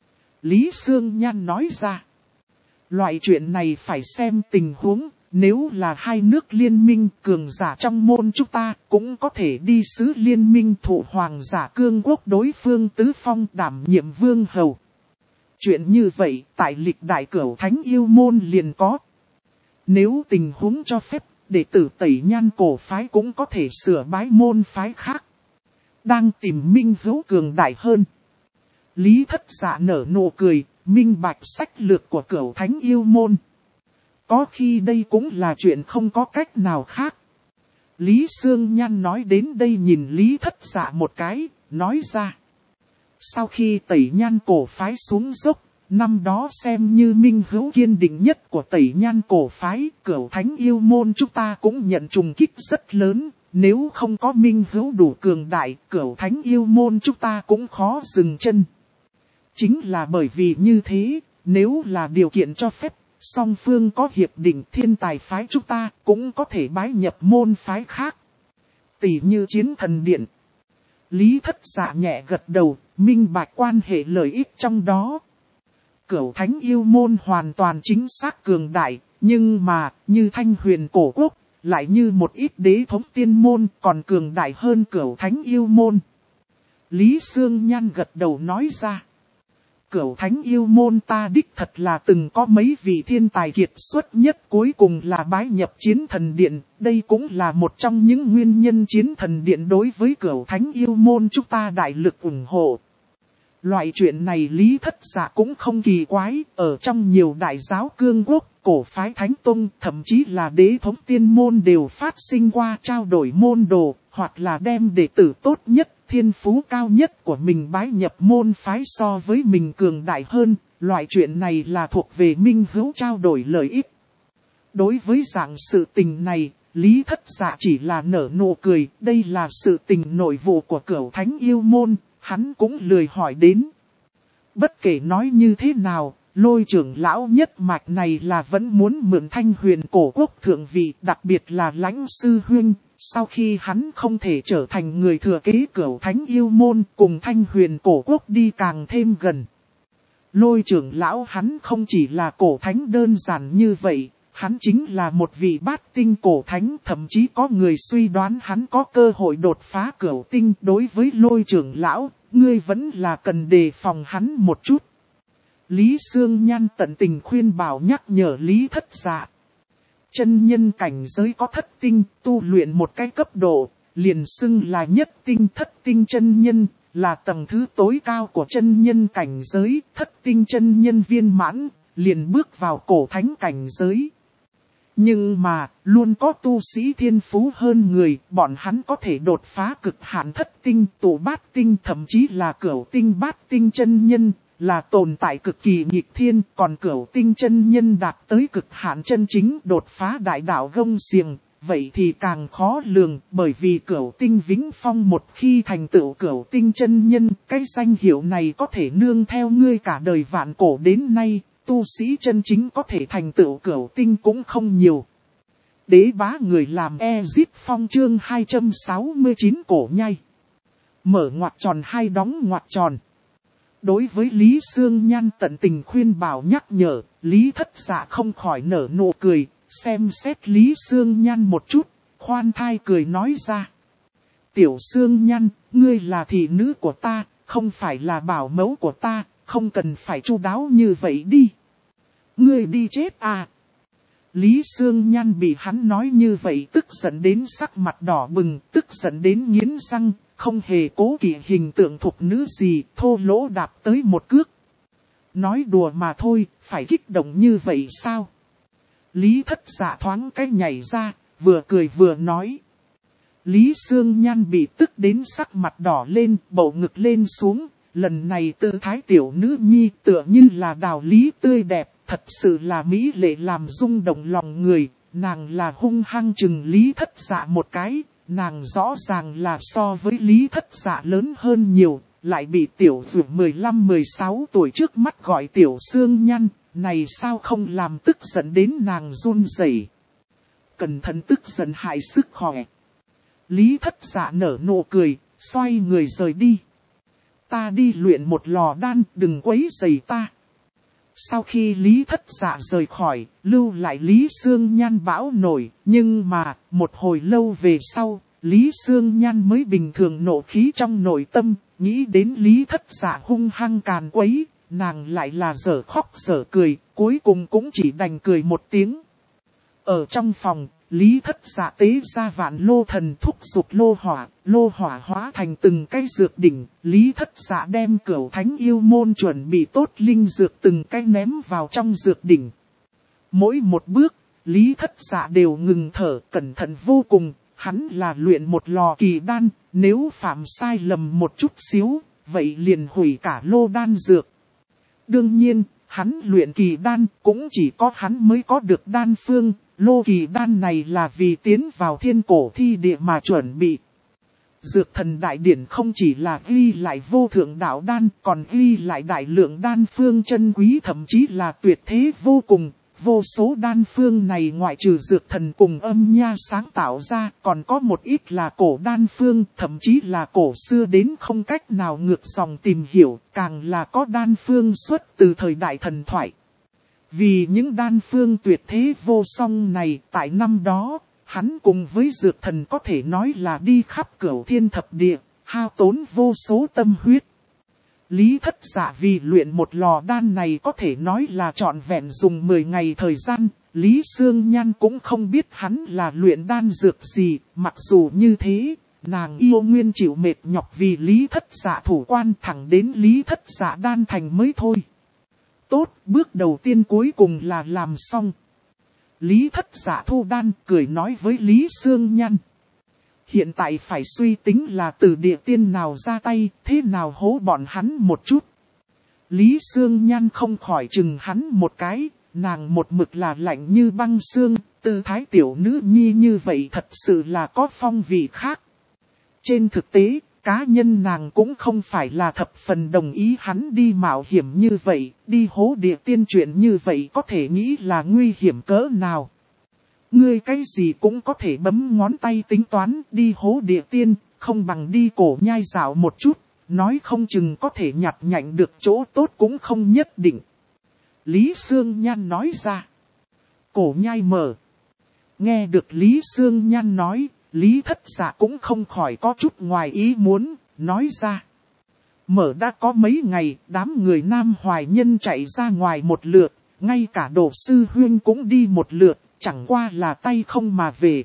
Lý Sương Nhan nói ra. Loại chuyện này phải xem tình huống, nếu là hai nước liên minh cường giả trong môn chúng ta cũng có thể đi sứ liên minh thụ hoàng giả cương quốc đối phương tứ phong đảm nhiệm vương hầu. Chuyện như vậy tại lịch đại Cửu Thánh Yêu Môn liền có. Nếu tình huống cho phép, đệ tử Tẩy Nhan cổ phái cũng có thể sửa bái môn phái khác. Đang tìm minh hữu cường đại hơn. Lý Thất Dạ nở nụ cười, minh bạch sách lược của Cửu Thánh Yêu Môn. Có khi đây cũng là chuyện không có cách nào khác. Lý Sương Nhan nói đến đây nhìn Lý Thất Dạ một cái, nói ra. Sau khi Tẩy Nhan cổ phái xuống dốc, năm đó xem như minh hữu kiên định nhất của Tẩy Nhan cổ phái, Cửu Thánh Yêu Môn chúng ta cũng nhận trùng kích rất lớn. Nếu không có minh hữu đủ cường đại, Cửu Thánh Yêu Môn chúng ta cũng khó dừng chân. Chính là bởi vì như thế, nếu là điều kiện cho phép, song phương có hiệp định thiên tài phái chúng ta cũng có thể bái nhập môn phái khác. Tỷ như Chiến Thần Điện. Lý Thất Dạ nhẹ gật đầu, minh bạch quan hệ lợi ích trong đó. Cửu Thánh Yêu Môn hoàn toàn chính xác cường đại, nhưng mà, như Thanh Huyền Cổ Quốc, lại như một ít đế thống tiên môn còn cường đại hơn Cửu Thánh Yêu Môn. Lý Sương Nhan gật đầu nói ra. Cửu Thánh Yêu Môn ta đích thật là từng có mấy vị thiên tài kiệt xuất nhất, cuối cùng là bái nhập Chiến Thần Điện. Đây cũng là một trong những nguyên nhân Chiến Thần Điện đối với Cửu Thánh Yêu Môn chúng ta đại lực ủng hộ. Loại chuyện này Lý Thất Dạ cũng không kỳ quái, ở trong nhiều đại giáo cương quốc, cổ phái Thánh Tông, thậm chí là đế thống tiên môn đều phát sinh qua trao đổi môn đồ, hoặc là đem đệ tử tốt nhất, thiên phú cao nhất của mình bái nhập môn phái so với mình cường đại hơn. Loại chuyện này là thuộc về minh hữu trao đổi lợi ích. Đối với dạng sự tình này, Lý Thất Dạ chỉ là nở nụ cười, đây là sự tình nội vụ của Cửu Thánh Yêu Môn. Hắn cũng lười hỏi đến. Bất kể nói như thế nào, Lôi trưởng lão nhất mạch này là vẫn muốn mượn Thanh Huyền Cổ Quốc thượng vị, đặc biệt là Lãnh sư huynh. Sau khi hắn không thể trở thành người thừa kế Cửu Thánh Yêu Môn, cùng Thanh Huyền Cổ Quốc đi càng thêm gần. Lôi trưởng lão hắn không chỉ là cổ thánh đơn giản như vậy. Hắn chính là một vị bát tinh cổ thánh, thậm chí có người suy đoán hắn có cơ hội đột phá cửu tinh. Đối với Lôi trưởng lão, ngươi vẫn là cần đề phòng hắn một chút. Lý Sương Nhan tận tình khuyên bảo nhắc nhở Lý Thất Dạ. Chân nhân cảnh giới có thất tinh, tu luyện một cái cấp độ, liền xưng là nhất tinh thất tinh chân nhân, là tầng thứ tối cao của chân nhân cảnh giới. Thất tinh chân nhân viên mãn, liền bước vào cổ thánh cảnh giới. Nhưng mà, luôn có tu sĩ thiên phú hơn người, bọn hắn có thể đột phá cực hạn thất tinh, tụ bát tinh, thậm chí là cửu tinh bát tinh chân nhân, là tồn tại cực kỳ nghịch thiên, còn Cửu Tinh chân nhân đạt tới cực hạn chân chính đột phá đại đạo gông xiềng, vậy thì càng khó lường, bởi vì Cửu Tinh Vĩnh Phong một khi thành tựu Cửu Tinh chân nhân, cái danh hiệu này có thể nương theo ngươi cả đời vạn cổ đến nay, tu sĩ chân chính có thể thành tựu Cửu Tinh cũng không nhiều. Đế bá người làm Ezip Phong chương 269 cổ nhai. Mở ngoặc tròn hai đóng ngoặc tròn. Đối với Lý Sương Nhan tận tình khuyên bảo nhắc nhở, Lý Thất Dạ không khỏi nở nụ cười, xem xét Lý Sương Nhan một chút, khoan thai cười nói ra. Tiểu Sương Nhan, ngươi là thị nữ của ta, không phải là bảo mẫu của ta, không cần phải chu đáo như vậy đi. Ngươi đi chết à? Lý Sương Nhan bị hắn nói như vậy tức giận đến sắc mặt đỏ bừng, tức giận đến nghiến răng, không hề cố kỵ hình tượng thục nữ gì, thô lỗ đạp tới một cước. Nói đùa mà thôi, phải kích động như vậy sao? Lý Thất Dạ thoáng cái nhảy ra, vừa cười vừa nói. Lý Sương Nhan bị tức đến sắc mặt đỏ lên, bầu ngực lên xuống, lần này tư thái tiểu nữ nhi tựa như là đào lý tươi đẹp, thật sự là mỹ lệ làm rung động lòng người, nàng là hung hăng chừng Lý Thất Dạ một cái, nàng rõ ràng là so với Lý Thất Dạ lớn hơn nhiều, lại bị tiểu dụ 15-16 tuổi trước mắt gọi tiểu Sương Nhan, này sao không làm tức giận đến nàng run rẩy. Cẩn thận tức giận hại sức khỏe. Lý Thất Dạ nở nụ cười, xoay người rời đi. Ta đi luyện một lò đan, đừng quấy rầy ta. Sau khi Lý Thất Dạ rời khỏi, lưu lại Lý Sương Nhan bão nổi, nhưng mà, một hồi lâu về sau, Lý Sương Nhan mới bình thường nộ khí trong nội tâm, nghĩ đến Lý Thất Dạ hung hăng càn quấy, nàng lại là dở khóc dở cười, cuối cùng cũng chỉ đành cười một tiếng. Ở trong phòng, Lý Thất Dạ tế ra vạn lô thần thúc giục lô hỏa hóa thành từng cái dược đỉnh, Lý Thất Dạ đem Cửu Thánh Yêu Môn chuẩn bị tốt linh dược từng cái ném vào trong dược đỉnh. Mỗi một bước, Lý Thất Dạ đều ngừng thở, cẩn thận vô cùng, hắn là luyện một lò kỳ đan, nếu phạm sai lầm một chút xíu, vậy liền hủy cả lô đan dược. Đương nhiên, hắn luyện kỳ đan cũng chỉ có hắn mới có được đan phương. Lô kỳ đan này là vì tiến vào thiên cổ thi địa mà chuẩn bị. Dược thần đại điển không chỉ là ghi lại vô thượng đạo đan, còn ghi lại đại lượng đan phương chân quý, thậm chí là tuyệt thế vô cùng. Vô số đan phương này ngoại trừ dược thần cùng âm nha sáng tạo ra, còn có một ít là cổ đan phương, thậm chí là cổ xưa đến không cách nào ngược dòng tìm hiểu, càng là có đan phương xuất từ thời đại thần thoại. Vì những đan phương tuyệt thế vô song này, tại năm đó, hắn cùng với dược thần có thể nói là đi khắp cửu thiên thập địa, hao tốn vô số tâm huyết. Lý Thất Dạ vì luyện một lò đan này có thể nói là trọn vẹn dùng 10 ngày thời gian, Lý Sương Nhan cũng không biết hắn là luyện đan dược gì, mặc dù như thế, nàng yêu nguyên chịu mệt nhọc vì Lý Thất Dạ thủ quan thẳng đến Lý Thất Dạ đan thành mới thôi. Tốt, bước đầu tiên cuối cùng là làm xong. Lý Thất Dạ thu đan cười nói với Lý Sương Nhan. Hiện tại phải suy tính là từ địa tiên nào ra tay, thế nào hố bọn hắn một chút. Lý Sương Nhan không khỏi chừng hắn một cái, nàng một mực là lạnh như băng xương, tư thái tiểu nữ nhi như vậy thật sự là có phong vị khác. Trên thực tế, cá nhân nàng cũng không phải là thập phần đồng ý hắn đi mạo hiểm như vậy, đi hố địa tiên chuyện như vậy có thể nghĩ là nguy hiểm cỡ nào. Ngươi cái gì cũng có thể bấm ngón tay tính toán, đi hố địa tiên, không bằng đi cổ nhai dạo một chút, nói không chừng có thể nhặt nhạnh được chỗ tốt cũng không nhất định. Lý Sương Nhan nói ra. Cổ nhai mở. Nghe được Lý Sương Nhan nói, Lý Thất Dạ cũng không khỏi có chút ngoài ý muốn, nói ra. Mở đã có mấy ngày, đám người Nam Hoài Nhân chạy ra ngoài một lượt, ngay cả Đồ Sư Huyên cũng đi một lượt, chẳng qua là tay không mà về.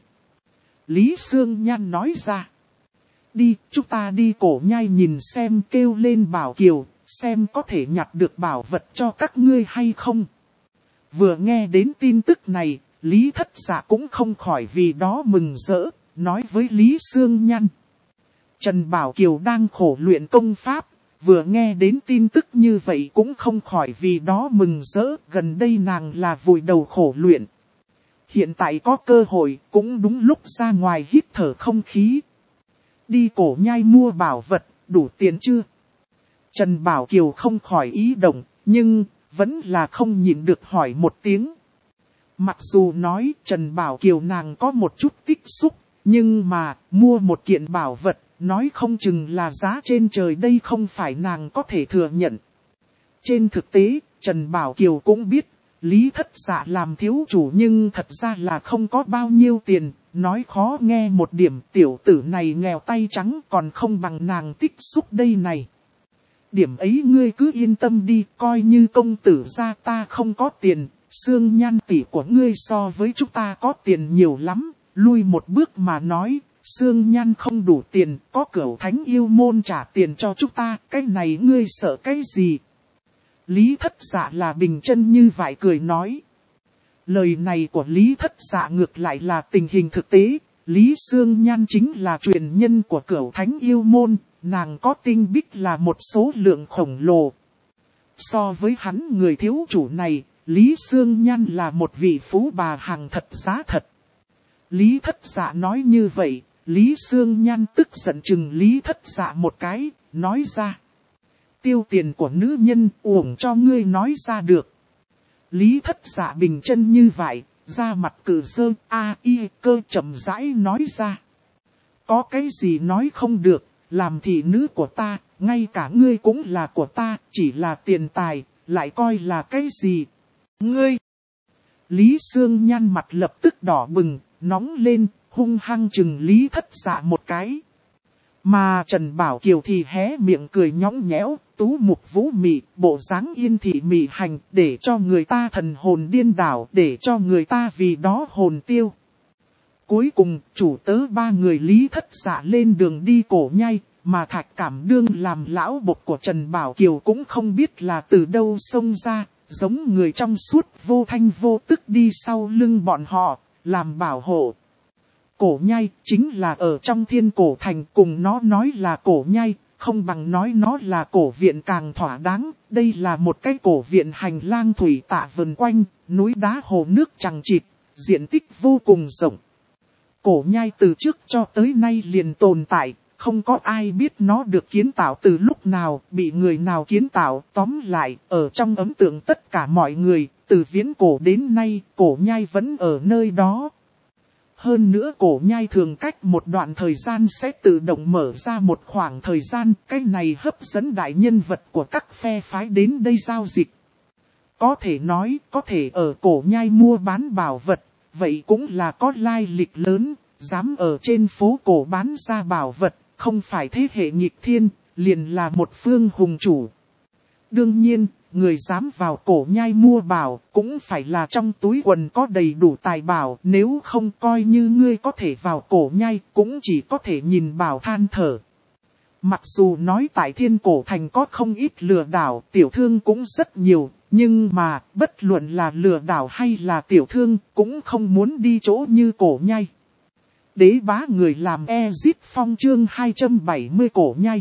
Lý Sương Nhan nói ra. Đi, chúng ta đi cổ nhai nhìn xem, kêu lên Bảo Kiều, xem có thể nhặt được bảo vật cho các ngươi hay không. Vừa nghe đến tin tức này, Lý Thất Dạ cũng không khỏi vì đó mừng rỡ, nói với Lý Sương Nhan. Trần Bảo Kiều đang khổ luyện công pháp, vừa nghe đến tin tức như vậy cũng không khỏi vì đó mừng rỡ, gần đây nàng là vùi đầu khổ luyện. Hiện tại có cơ hội, cũng đúng lúc ra ngoài hít thở không khí. Đi Cổ Nhai mua bảo vật, đủ tiền chưa? Trần Bảo Kiều không khỏi ý động, nhưng vẫn là không nhịn được hỏi một tiếng. Mặc dù nói Trần Bảo Kiều nàng có một chút tích xúc, nhưng mà mua một kiện bảo vật, nói không chừng là giá trên trời, đây không phải nàng có thể thừa nhận. Trên thực tế, Trần Bảo Kiều cũng biết, Lý Thất Dạ làm thiếu chủ nhưng thật ra là không có bao nhiêu tiền, nói khó nghe một điểm, tiểu tử này nghèo tay trắng còn không bằng nàng tích xúc đây này. Điểm ấy ngươi cứ yên tâm đi, coi như công tử gia ta không có tiền, Sương Nhan tỷ của ngươi so với chúng ta có tiền nhiều lắm, lui một bước mà nói, Sương Nhan không đủ tiền, có Cửu Thánh Yêu Môn trả tiền cho chúng ta, cái này ngươi sợ cái gì? Lý Thất Dạ là bình chân như vậy cười nói. Lời này của Lý Thất Dạ ngược lại là tình hình thực tế, Lý Sương Nhan chính là truyền nhân của Cửu Thánh Yêu Môn, nàng có tinh bích là một số lượng khổng lồ. So với hắn người thiếu chủ này, Lý Sương Nhan là một vị phú bà hàng thật giá thật. Lý Thất Dạ nói như vậy, Lý Sương Nhan tức giận chừng Lý Thất Dạ một cái, nói ra. Tiêu tiền của nữ nhân uổng cho ngươi nói ra được. Lý Thất Dạ bình chân như vậy, ra mặt cử sơ y cơ chậm rãi nói ra. Có cái gì nói không được, làm thị nữ của ta, ngay cả ngươi cũng là của ta, chỉ là tiền tài, lại coi là cái gì? Ngươi! Lý Sương Nhan mặt lập tức đỏ bừng, nóng lên, hung hăng chừng Lý Thất Dạ một cái. Mà Trần Bảo Kiều thì hé miệng cười nhõng nhẽo, tú mục vũ mị, bộ dáng yên thị mị hành, để cho người ta thần hồn điên đảo, để cho người ta vì đó hồn tiêu. Cuối cùng, chủ tớ ba người Lý Thất Dạ lên đường đi Cổ Nhai, mà Thạch Cảm Đương làm lão bộc của Trần Bảo Kiều cũng không biết là từ đâu xông ra, giống người trong suốt vô thanh vô tức đi sau lưng bọn họ, làm bảo hộ. Cổ Nhai chính là ở trong Thiên Cổ Thành, cùng nó nói là Cổ Nhai, không bằng nói nó là cổ viện càng thỏa đáng. Đây là một cái cổ viện hành lang thủy tạ vần quanh, núi đá hồ nước chằng chịt, diện tích vô cùng rộng. Cổ Nhai từ trước cho tới nay liền tồn tại, không có ai biết nó được kiến tạo từ lúc nào, bị người nào kiến tạo. Tóm lại, ở trong ấn tượng tất cả mọi người, từ viễn cổ đến nay, Cổ Nhai vẫn ở nơi đó. Hơn nữa Cổ Nhai thường cách một đoạn thời gian sẽ tự động mở ra một khoảng thời gian, cái này hấp dẫn đại nhân vật của các phe phái đến đây giao dịch. Có thể nói, có thể ở Cổ Nhai mua bán bảo vật, vậy cũng là có lai lịch lớn, dám ở trên phố cổ bán ra bảo vật, không phải thế hệ nghịch thiên, liền là một phương hùng chủ. Đương nhiên, người dám vào Cổ Nhai mua bảo, cũng phải là trong túi quần có đầy đủ tài bảo, nếu không coi như ngươi có thể vào Cổ Nhai, cũng chỉ có thể nhìn bảo than thở. Mặc dù nói tại Thiên Cổ Thành có không ít lừa đảo, tiểu thương cũng rất nhiều, nhưng mà, bất luận là lừa đảo hay là tiểu thương, cũng không muốn đi chỗ như Cổ Nhai. Đế bá người làm Ezip Phong chương 270 Cổ Nhai.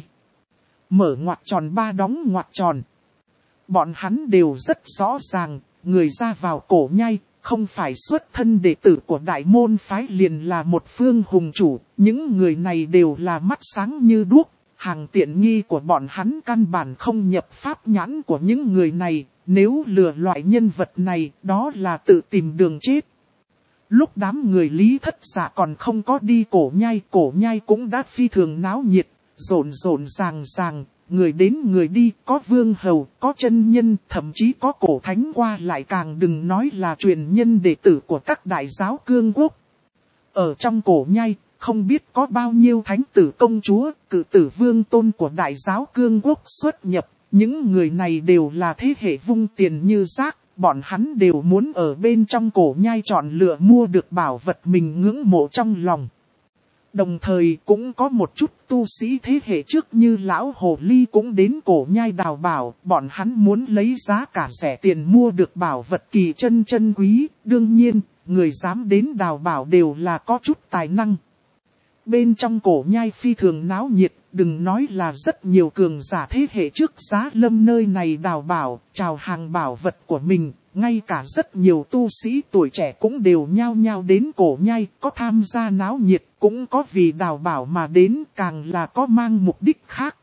Mở ngoặc tròn ba đóng ngoặc tròn. Bọn hắn đều rất rõ ràng, người ra vào Cổ Nhai, không phải xuất thân đệ tử của đại môn phái liền là một phương hùng chủ, những người này đều là mắt sáng như đuốc, hàng tiện nghi của bọn hắn căn bản không nhập pháp nhãn của những người này, nếu lừa loại nhân vật này, đó là tự tìm đường chết. Lúc đám người Lý Thất Dạ còn không có đi Cổ Nhai cũng đã phi thường náo nhiệt, rộn ràng, người đến người đi, có vương hầu, có chân nhân, thậm chí có cổ thánh qua lại, càng đừng nói là truyền nhân đệ tử của các đại giáo cương quốc. Ở trong Cổ Nhai, không biết có bao nhiêu thánh tử công chúa, cử tử vương tôn của đại giáo cương quốc xuất nhập, những người này đều là thế hệ vung tiền như rác. Bọn hắn đều muốn ở bên trong Cổ Nhai chọn lựa mua được bảo vật mình ngưỡng mộ trong lòng. Đồng thời cũng có một chút tu sĩ thế hệ trước như lão hồ ly cũng đến Cổ Nhai đào bảo, bọn hắn muốn lấy giá cả rẻ tiền mua được bảo vật kỳ chân quý. Đương nhiên, người dám đến đào bảo đều là có chút tài năng. Bên trong cổ nhai phi thường náo nhiệt, đừng nói là rất nhiều cường giả thế hệ trước Giá Lâm nơi này đào bảo, chào hàng bảo vật của mình, ngay cả rất nhiều tu sĩ tuổi trẻ cũng đều nhao nhao đến cổ nhai, có tham gia náo nhiệt, cũng có vì đào bảo mà đến, càng là có mang mục đích khác.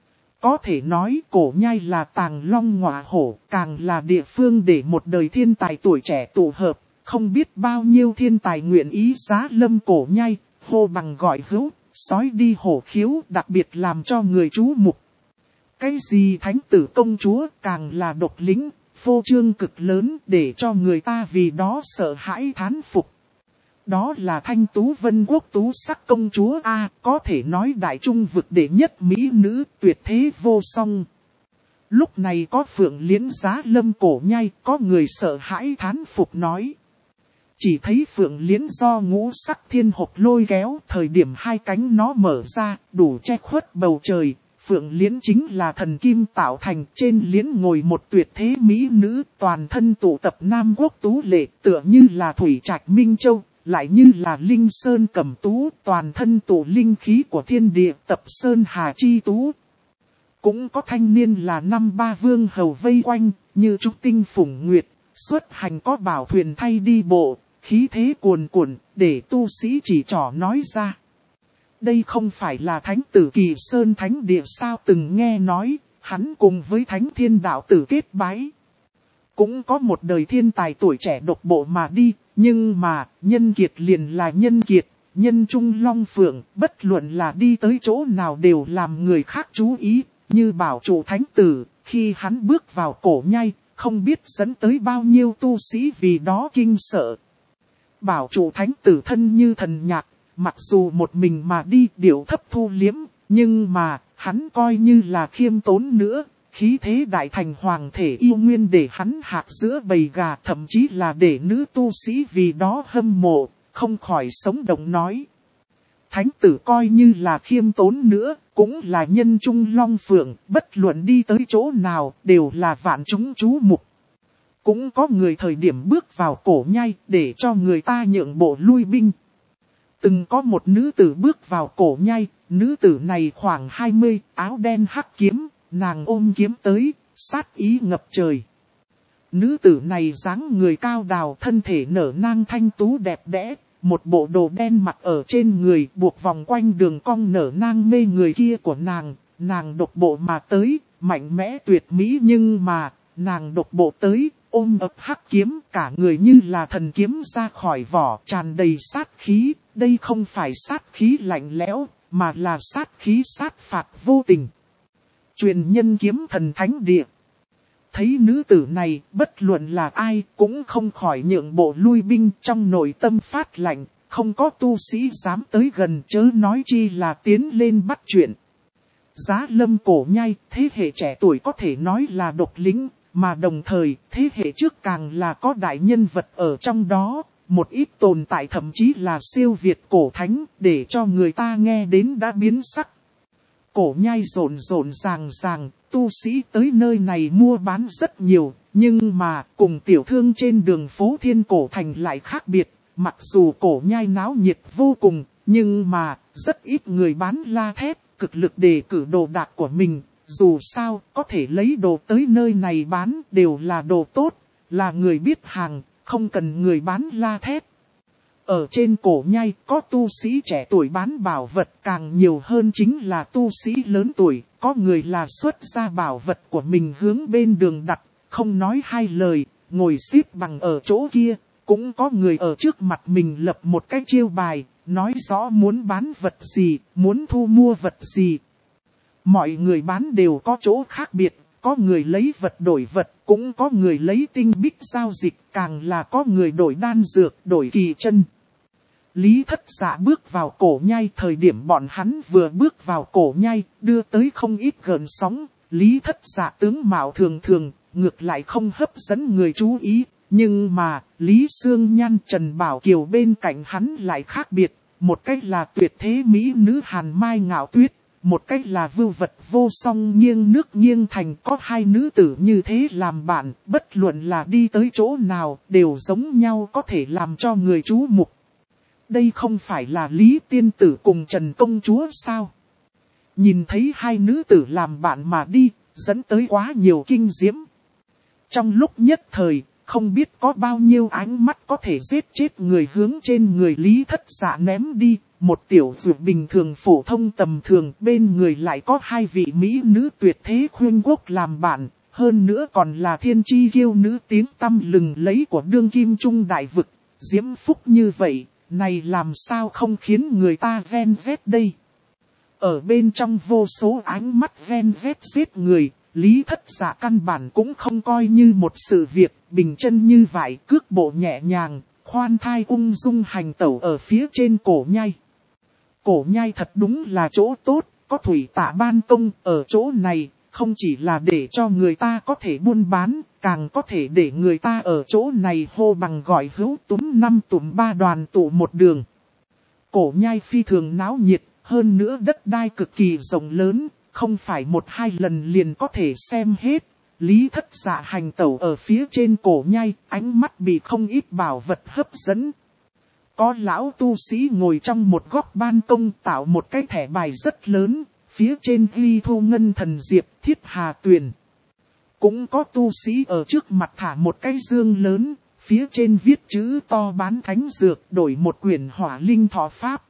Có thể nói cổ nhai là tàng long ngọa hổ, càng là địa phương để một đời thiên tài tuổi trẻ tụ hợp, không biết bao nhiêu thiên tài nguyện ý Giá Lâm cổ nhai, hô bằng gọi hữu, sói đi hổ khiếu, đặc biệt làm cho người chú mục. Cái gì thánh tử công chúa càng là độc lĩnh, phô trương cực lớn để cho người ta vì đó sợ hãi thán phục. Đó là Thanh Tú Vân Quốc tú sắc công chúa A, có thể nói đại trung vực đệ nhất mỹ nữ tuyệt thế vô song. Lúc này có Phượng Liễn Giá Lâm cổ nhai, có người sợ hãi thán phục nói. Chỉ thấy Phượng Liễn do ngũ sắc thiên hộp lôi kéo, thời điểm hai cánh nó mở ra, đủ che khuất bầu trời. Phượng Liễn chính là thần kim tạo thành, trên liễn ngồi một tuyệt thế mỹ nữ, toàn thân tụ tập Nam Quốc tú lệ, tựa như là Thủy Trạch Minh Châu, lại như là Linh Sơn Cẩm Tú, toàn thân tụ linh khí của thiên địa, tập Sơn Hà Chi Tú. Cũng có thanh niên là năm ba vương hầu vây quanh, như trúc tinh phủng nguyệt, xuất hành có bảo thuyền thay đi bộ, khí thế cuồn cuộn, để tu sĩ chỉ trỏ nói ra. Đây không phải là thánh tử Kỳ Sơn thánh địa sao, từng nghe nói, hắn cùng với thánh thiên đạo tử kết bái. Cũng có một đời thiên tài tuổi trẻ độc bộ mà đi, nhưng mà, nhân kiệt liền là nhân kiệt, nhân trung long phượng, bất luận là đi tới chỗ nào đều làm người khác chú ý, như bảo chủ thánh tử, khi hắn bước vào cổ nhai, không biết dẫn tới bao nhiêu tu sĩ vì đó kinh sợ. Bảo chủ thánh tử thân như thần nhạc, mặc dù một mình mà đi điệu thấp thu liếm, nhưng mà, hắn coi như là khiêm tốn nữa, khí thế đại thành hoàng thể yêu nguyên để hắn hạc giữa bầy gà, thậm chí là để nữ tu sĩ vì đó hâm mộ, không khỏi sống động nói. Thánh tử coi như là khiêm tốn nữa, cũng là nhân trung long phượng, bất luận đi tới chỗ nào, đều là vạn chúng chú mục. Cũng có người thời điểm bước vào cổ nhai, để cho người ta nhượng bộ lui binh. Từng có một nữ tử bước vào cổ nhai, nữ tử này khoảng 20, áo đen hắc kiếm, nàng ôm kiếm tới, sát ý ngập trời. Nữ tử này dáng người cao đào, thân thể nở nang thanh tú đẹp đẽ, một bộ đồ đen mặc ở trên người, buộc vòng quanh đường cong nở nang mê người kia của nàng độc bộ mà tới, mạnh mẽ tuyệt mỹ, nhưng mà, nàng độc bộ tới, ôm ấp hắc kiếm, cả người như là thần kiếm ra khỏi vỏ, tràn đầy sát khí, đây không phải sát khí lạnh lẽo, mà là sát khí sát phạt vô tình. Truyền nhân kiếm thần thánh địa. Thấy nữ tử này, bất luận là ai, cũng không khỏi nhượng bộ lui binh, trong nội tâm phát lạnh, không có tu sĩ dám tới gần, chớ nói chi là tiến lên bắt chuyện. Giá Lâm cổ nhai, thế hệ trẻ tuổi có thể nói là độc lĩnh, mà đồng thời, thế hệ trước càng là có đại nhân vật ở trong đó, một ít tồn tại thậm chí là siêu việt cổ thánh, để cho người ta nghe đến đã biến sắc. Cổ nhai rộn ràng, tu sĩ tới nơi này mua bán rất nhiều, nhưng mà cùng tiểu thương trên đường phố Thiên Cổ Thành lại khác biệt, mặc dù cổ nhai náo nhiệt vô cùng, nhưng mà rất ít người bán la thép, cực lực đề cử đồ đạc của mình, dù sao có thể lấy đồ tới nơi này bán đều là đồ tốt, là người biết hàng, không cần người bán la thép. Ở trên cổ nhai có tu sĩ trẻ tuổi bán bảo vật, càng nhiều hơn chính là tu sĩ lớn tuổi, có người là xuất ra bảo vật của mình hướng bên đường đặt, không nói hai lời, ngồi xếp bằng ở chỗ kia, cũng có người ở trước mặt mình lập một cái chiêu bài, nói rõ muốn bán vật gì, muốn thu mua vật gì. Mọi người bán đều có chỗ khác biệt, có người lấy vật đổi vật, cũng có người lấy tinh bích giao dịch, càng là có người đổi đan dược, đổi kỳ chân. Lý Thất Dạ bước vào cổ nhai, thời điểm bọn hắn vừa bước vào cổ nhai, đưa tới không ít gợn sóng. Lý Thất Dạ tướng mạo thường thường, ngược lại không hấp dẫn người chú ý. Nhưng mà, Lý Sương Nhan Trần Bảo Kiều bên cạnh hắn lại khác biệt. Một cách là tuyệt thế mỹ nữ Hàn Mai Ngạo Tuyết, một cách là vưu vật vô song nghiêng nước nghiêng thành, có hai nữ tử như thế làm bạn, bất luận là đi tới chỗ nào, đều giống nhau có thể làm cho người chú mục. Đây không phải là Lý Tiên Tử cùng Trần Công Chúa sao? Nhìn thấy hai nữ tử làm bạn mà đi, dẫn tới quá nhiều kinh diễm. Trong lúc nhất thời, không biết có bao nhiêu ánh mắt có thể giết chết người hướng trên người Lý Thất Dạ ném đi. Một tiểu dược bình thường phổ thông tầm thường, bên người lại có hai vị mỹ nữ tuyệt thế khuyên quốc làm bạn. Hơn nữa còn là thiên chi kiêu nữ tiếng tăm lừng lấy của đương kim trung đại vực. Diễm phúc như vậy, này làm sao không khiến người ta ven vét đây? Ở bên trong vô số ánh mắt ven vét giết người, Lý Thất Dạ căn bản cũng không coi như một sự việc, bình chân như vậy, cước bộ nhẹ nhàng, khoan thai ung dung hành tẩu ở phía trên cổ nhai. Cổ nhai thật đúng là chỗ tốt, có thủy tạ ban công ở chỗ này, không chỉ là để cho người ta có thể buôn bán, càng có thể để người ta ở chỗ này hô bằng gọi hữu túm năm túm ba đoàn tụ một đường. Cổ nhai phi thường náo nhiệt, hơn nữa đất đai cực kỳ rộng lớn, không phải một hai lần liền có thể xem hết. Lý Thất Dạ hành tẩu ở phía trên cổ nhai, ánh mắt bị không ít bảo vật hấp dẫn. Có lão tu sĩ ngồi trong một góc ban công tạo một cái thẻ bài rất lớn, phía trên ghi Thu Ngân Thần Diệp Thiết Hà Tuyền. Cũng có tu sĩ ở trước mặt thả một cái dương lớn, phía trên viết chữ to bán thánh dược đổi một quyển hỏa linh thọ pháp.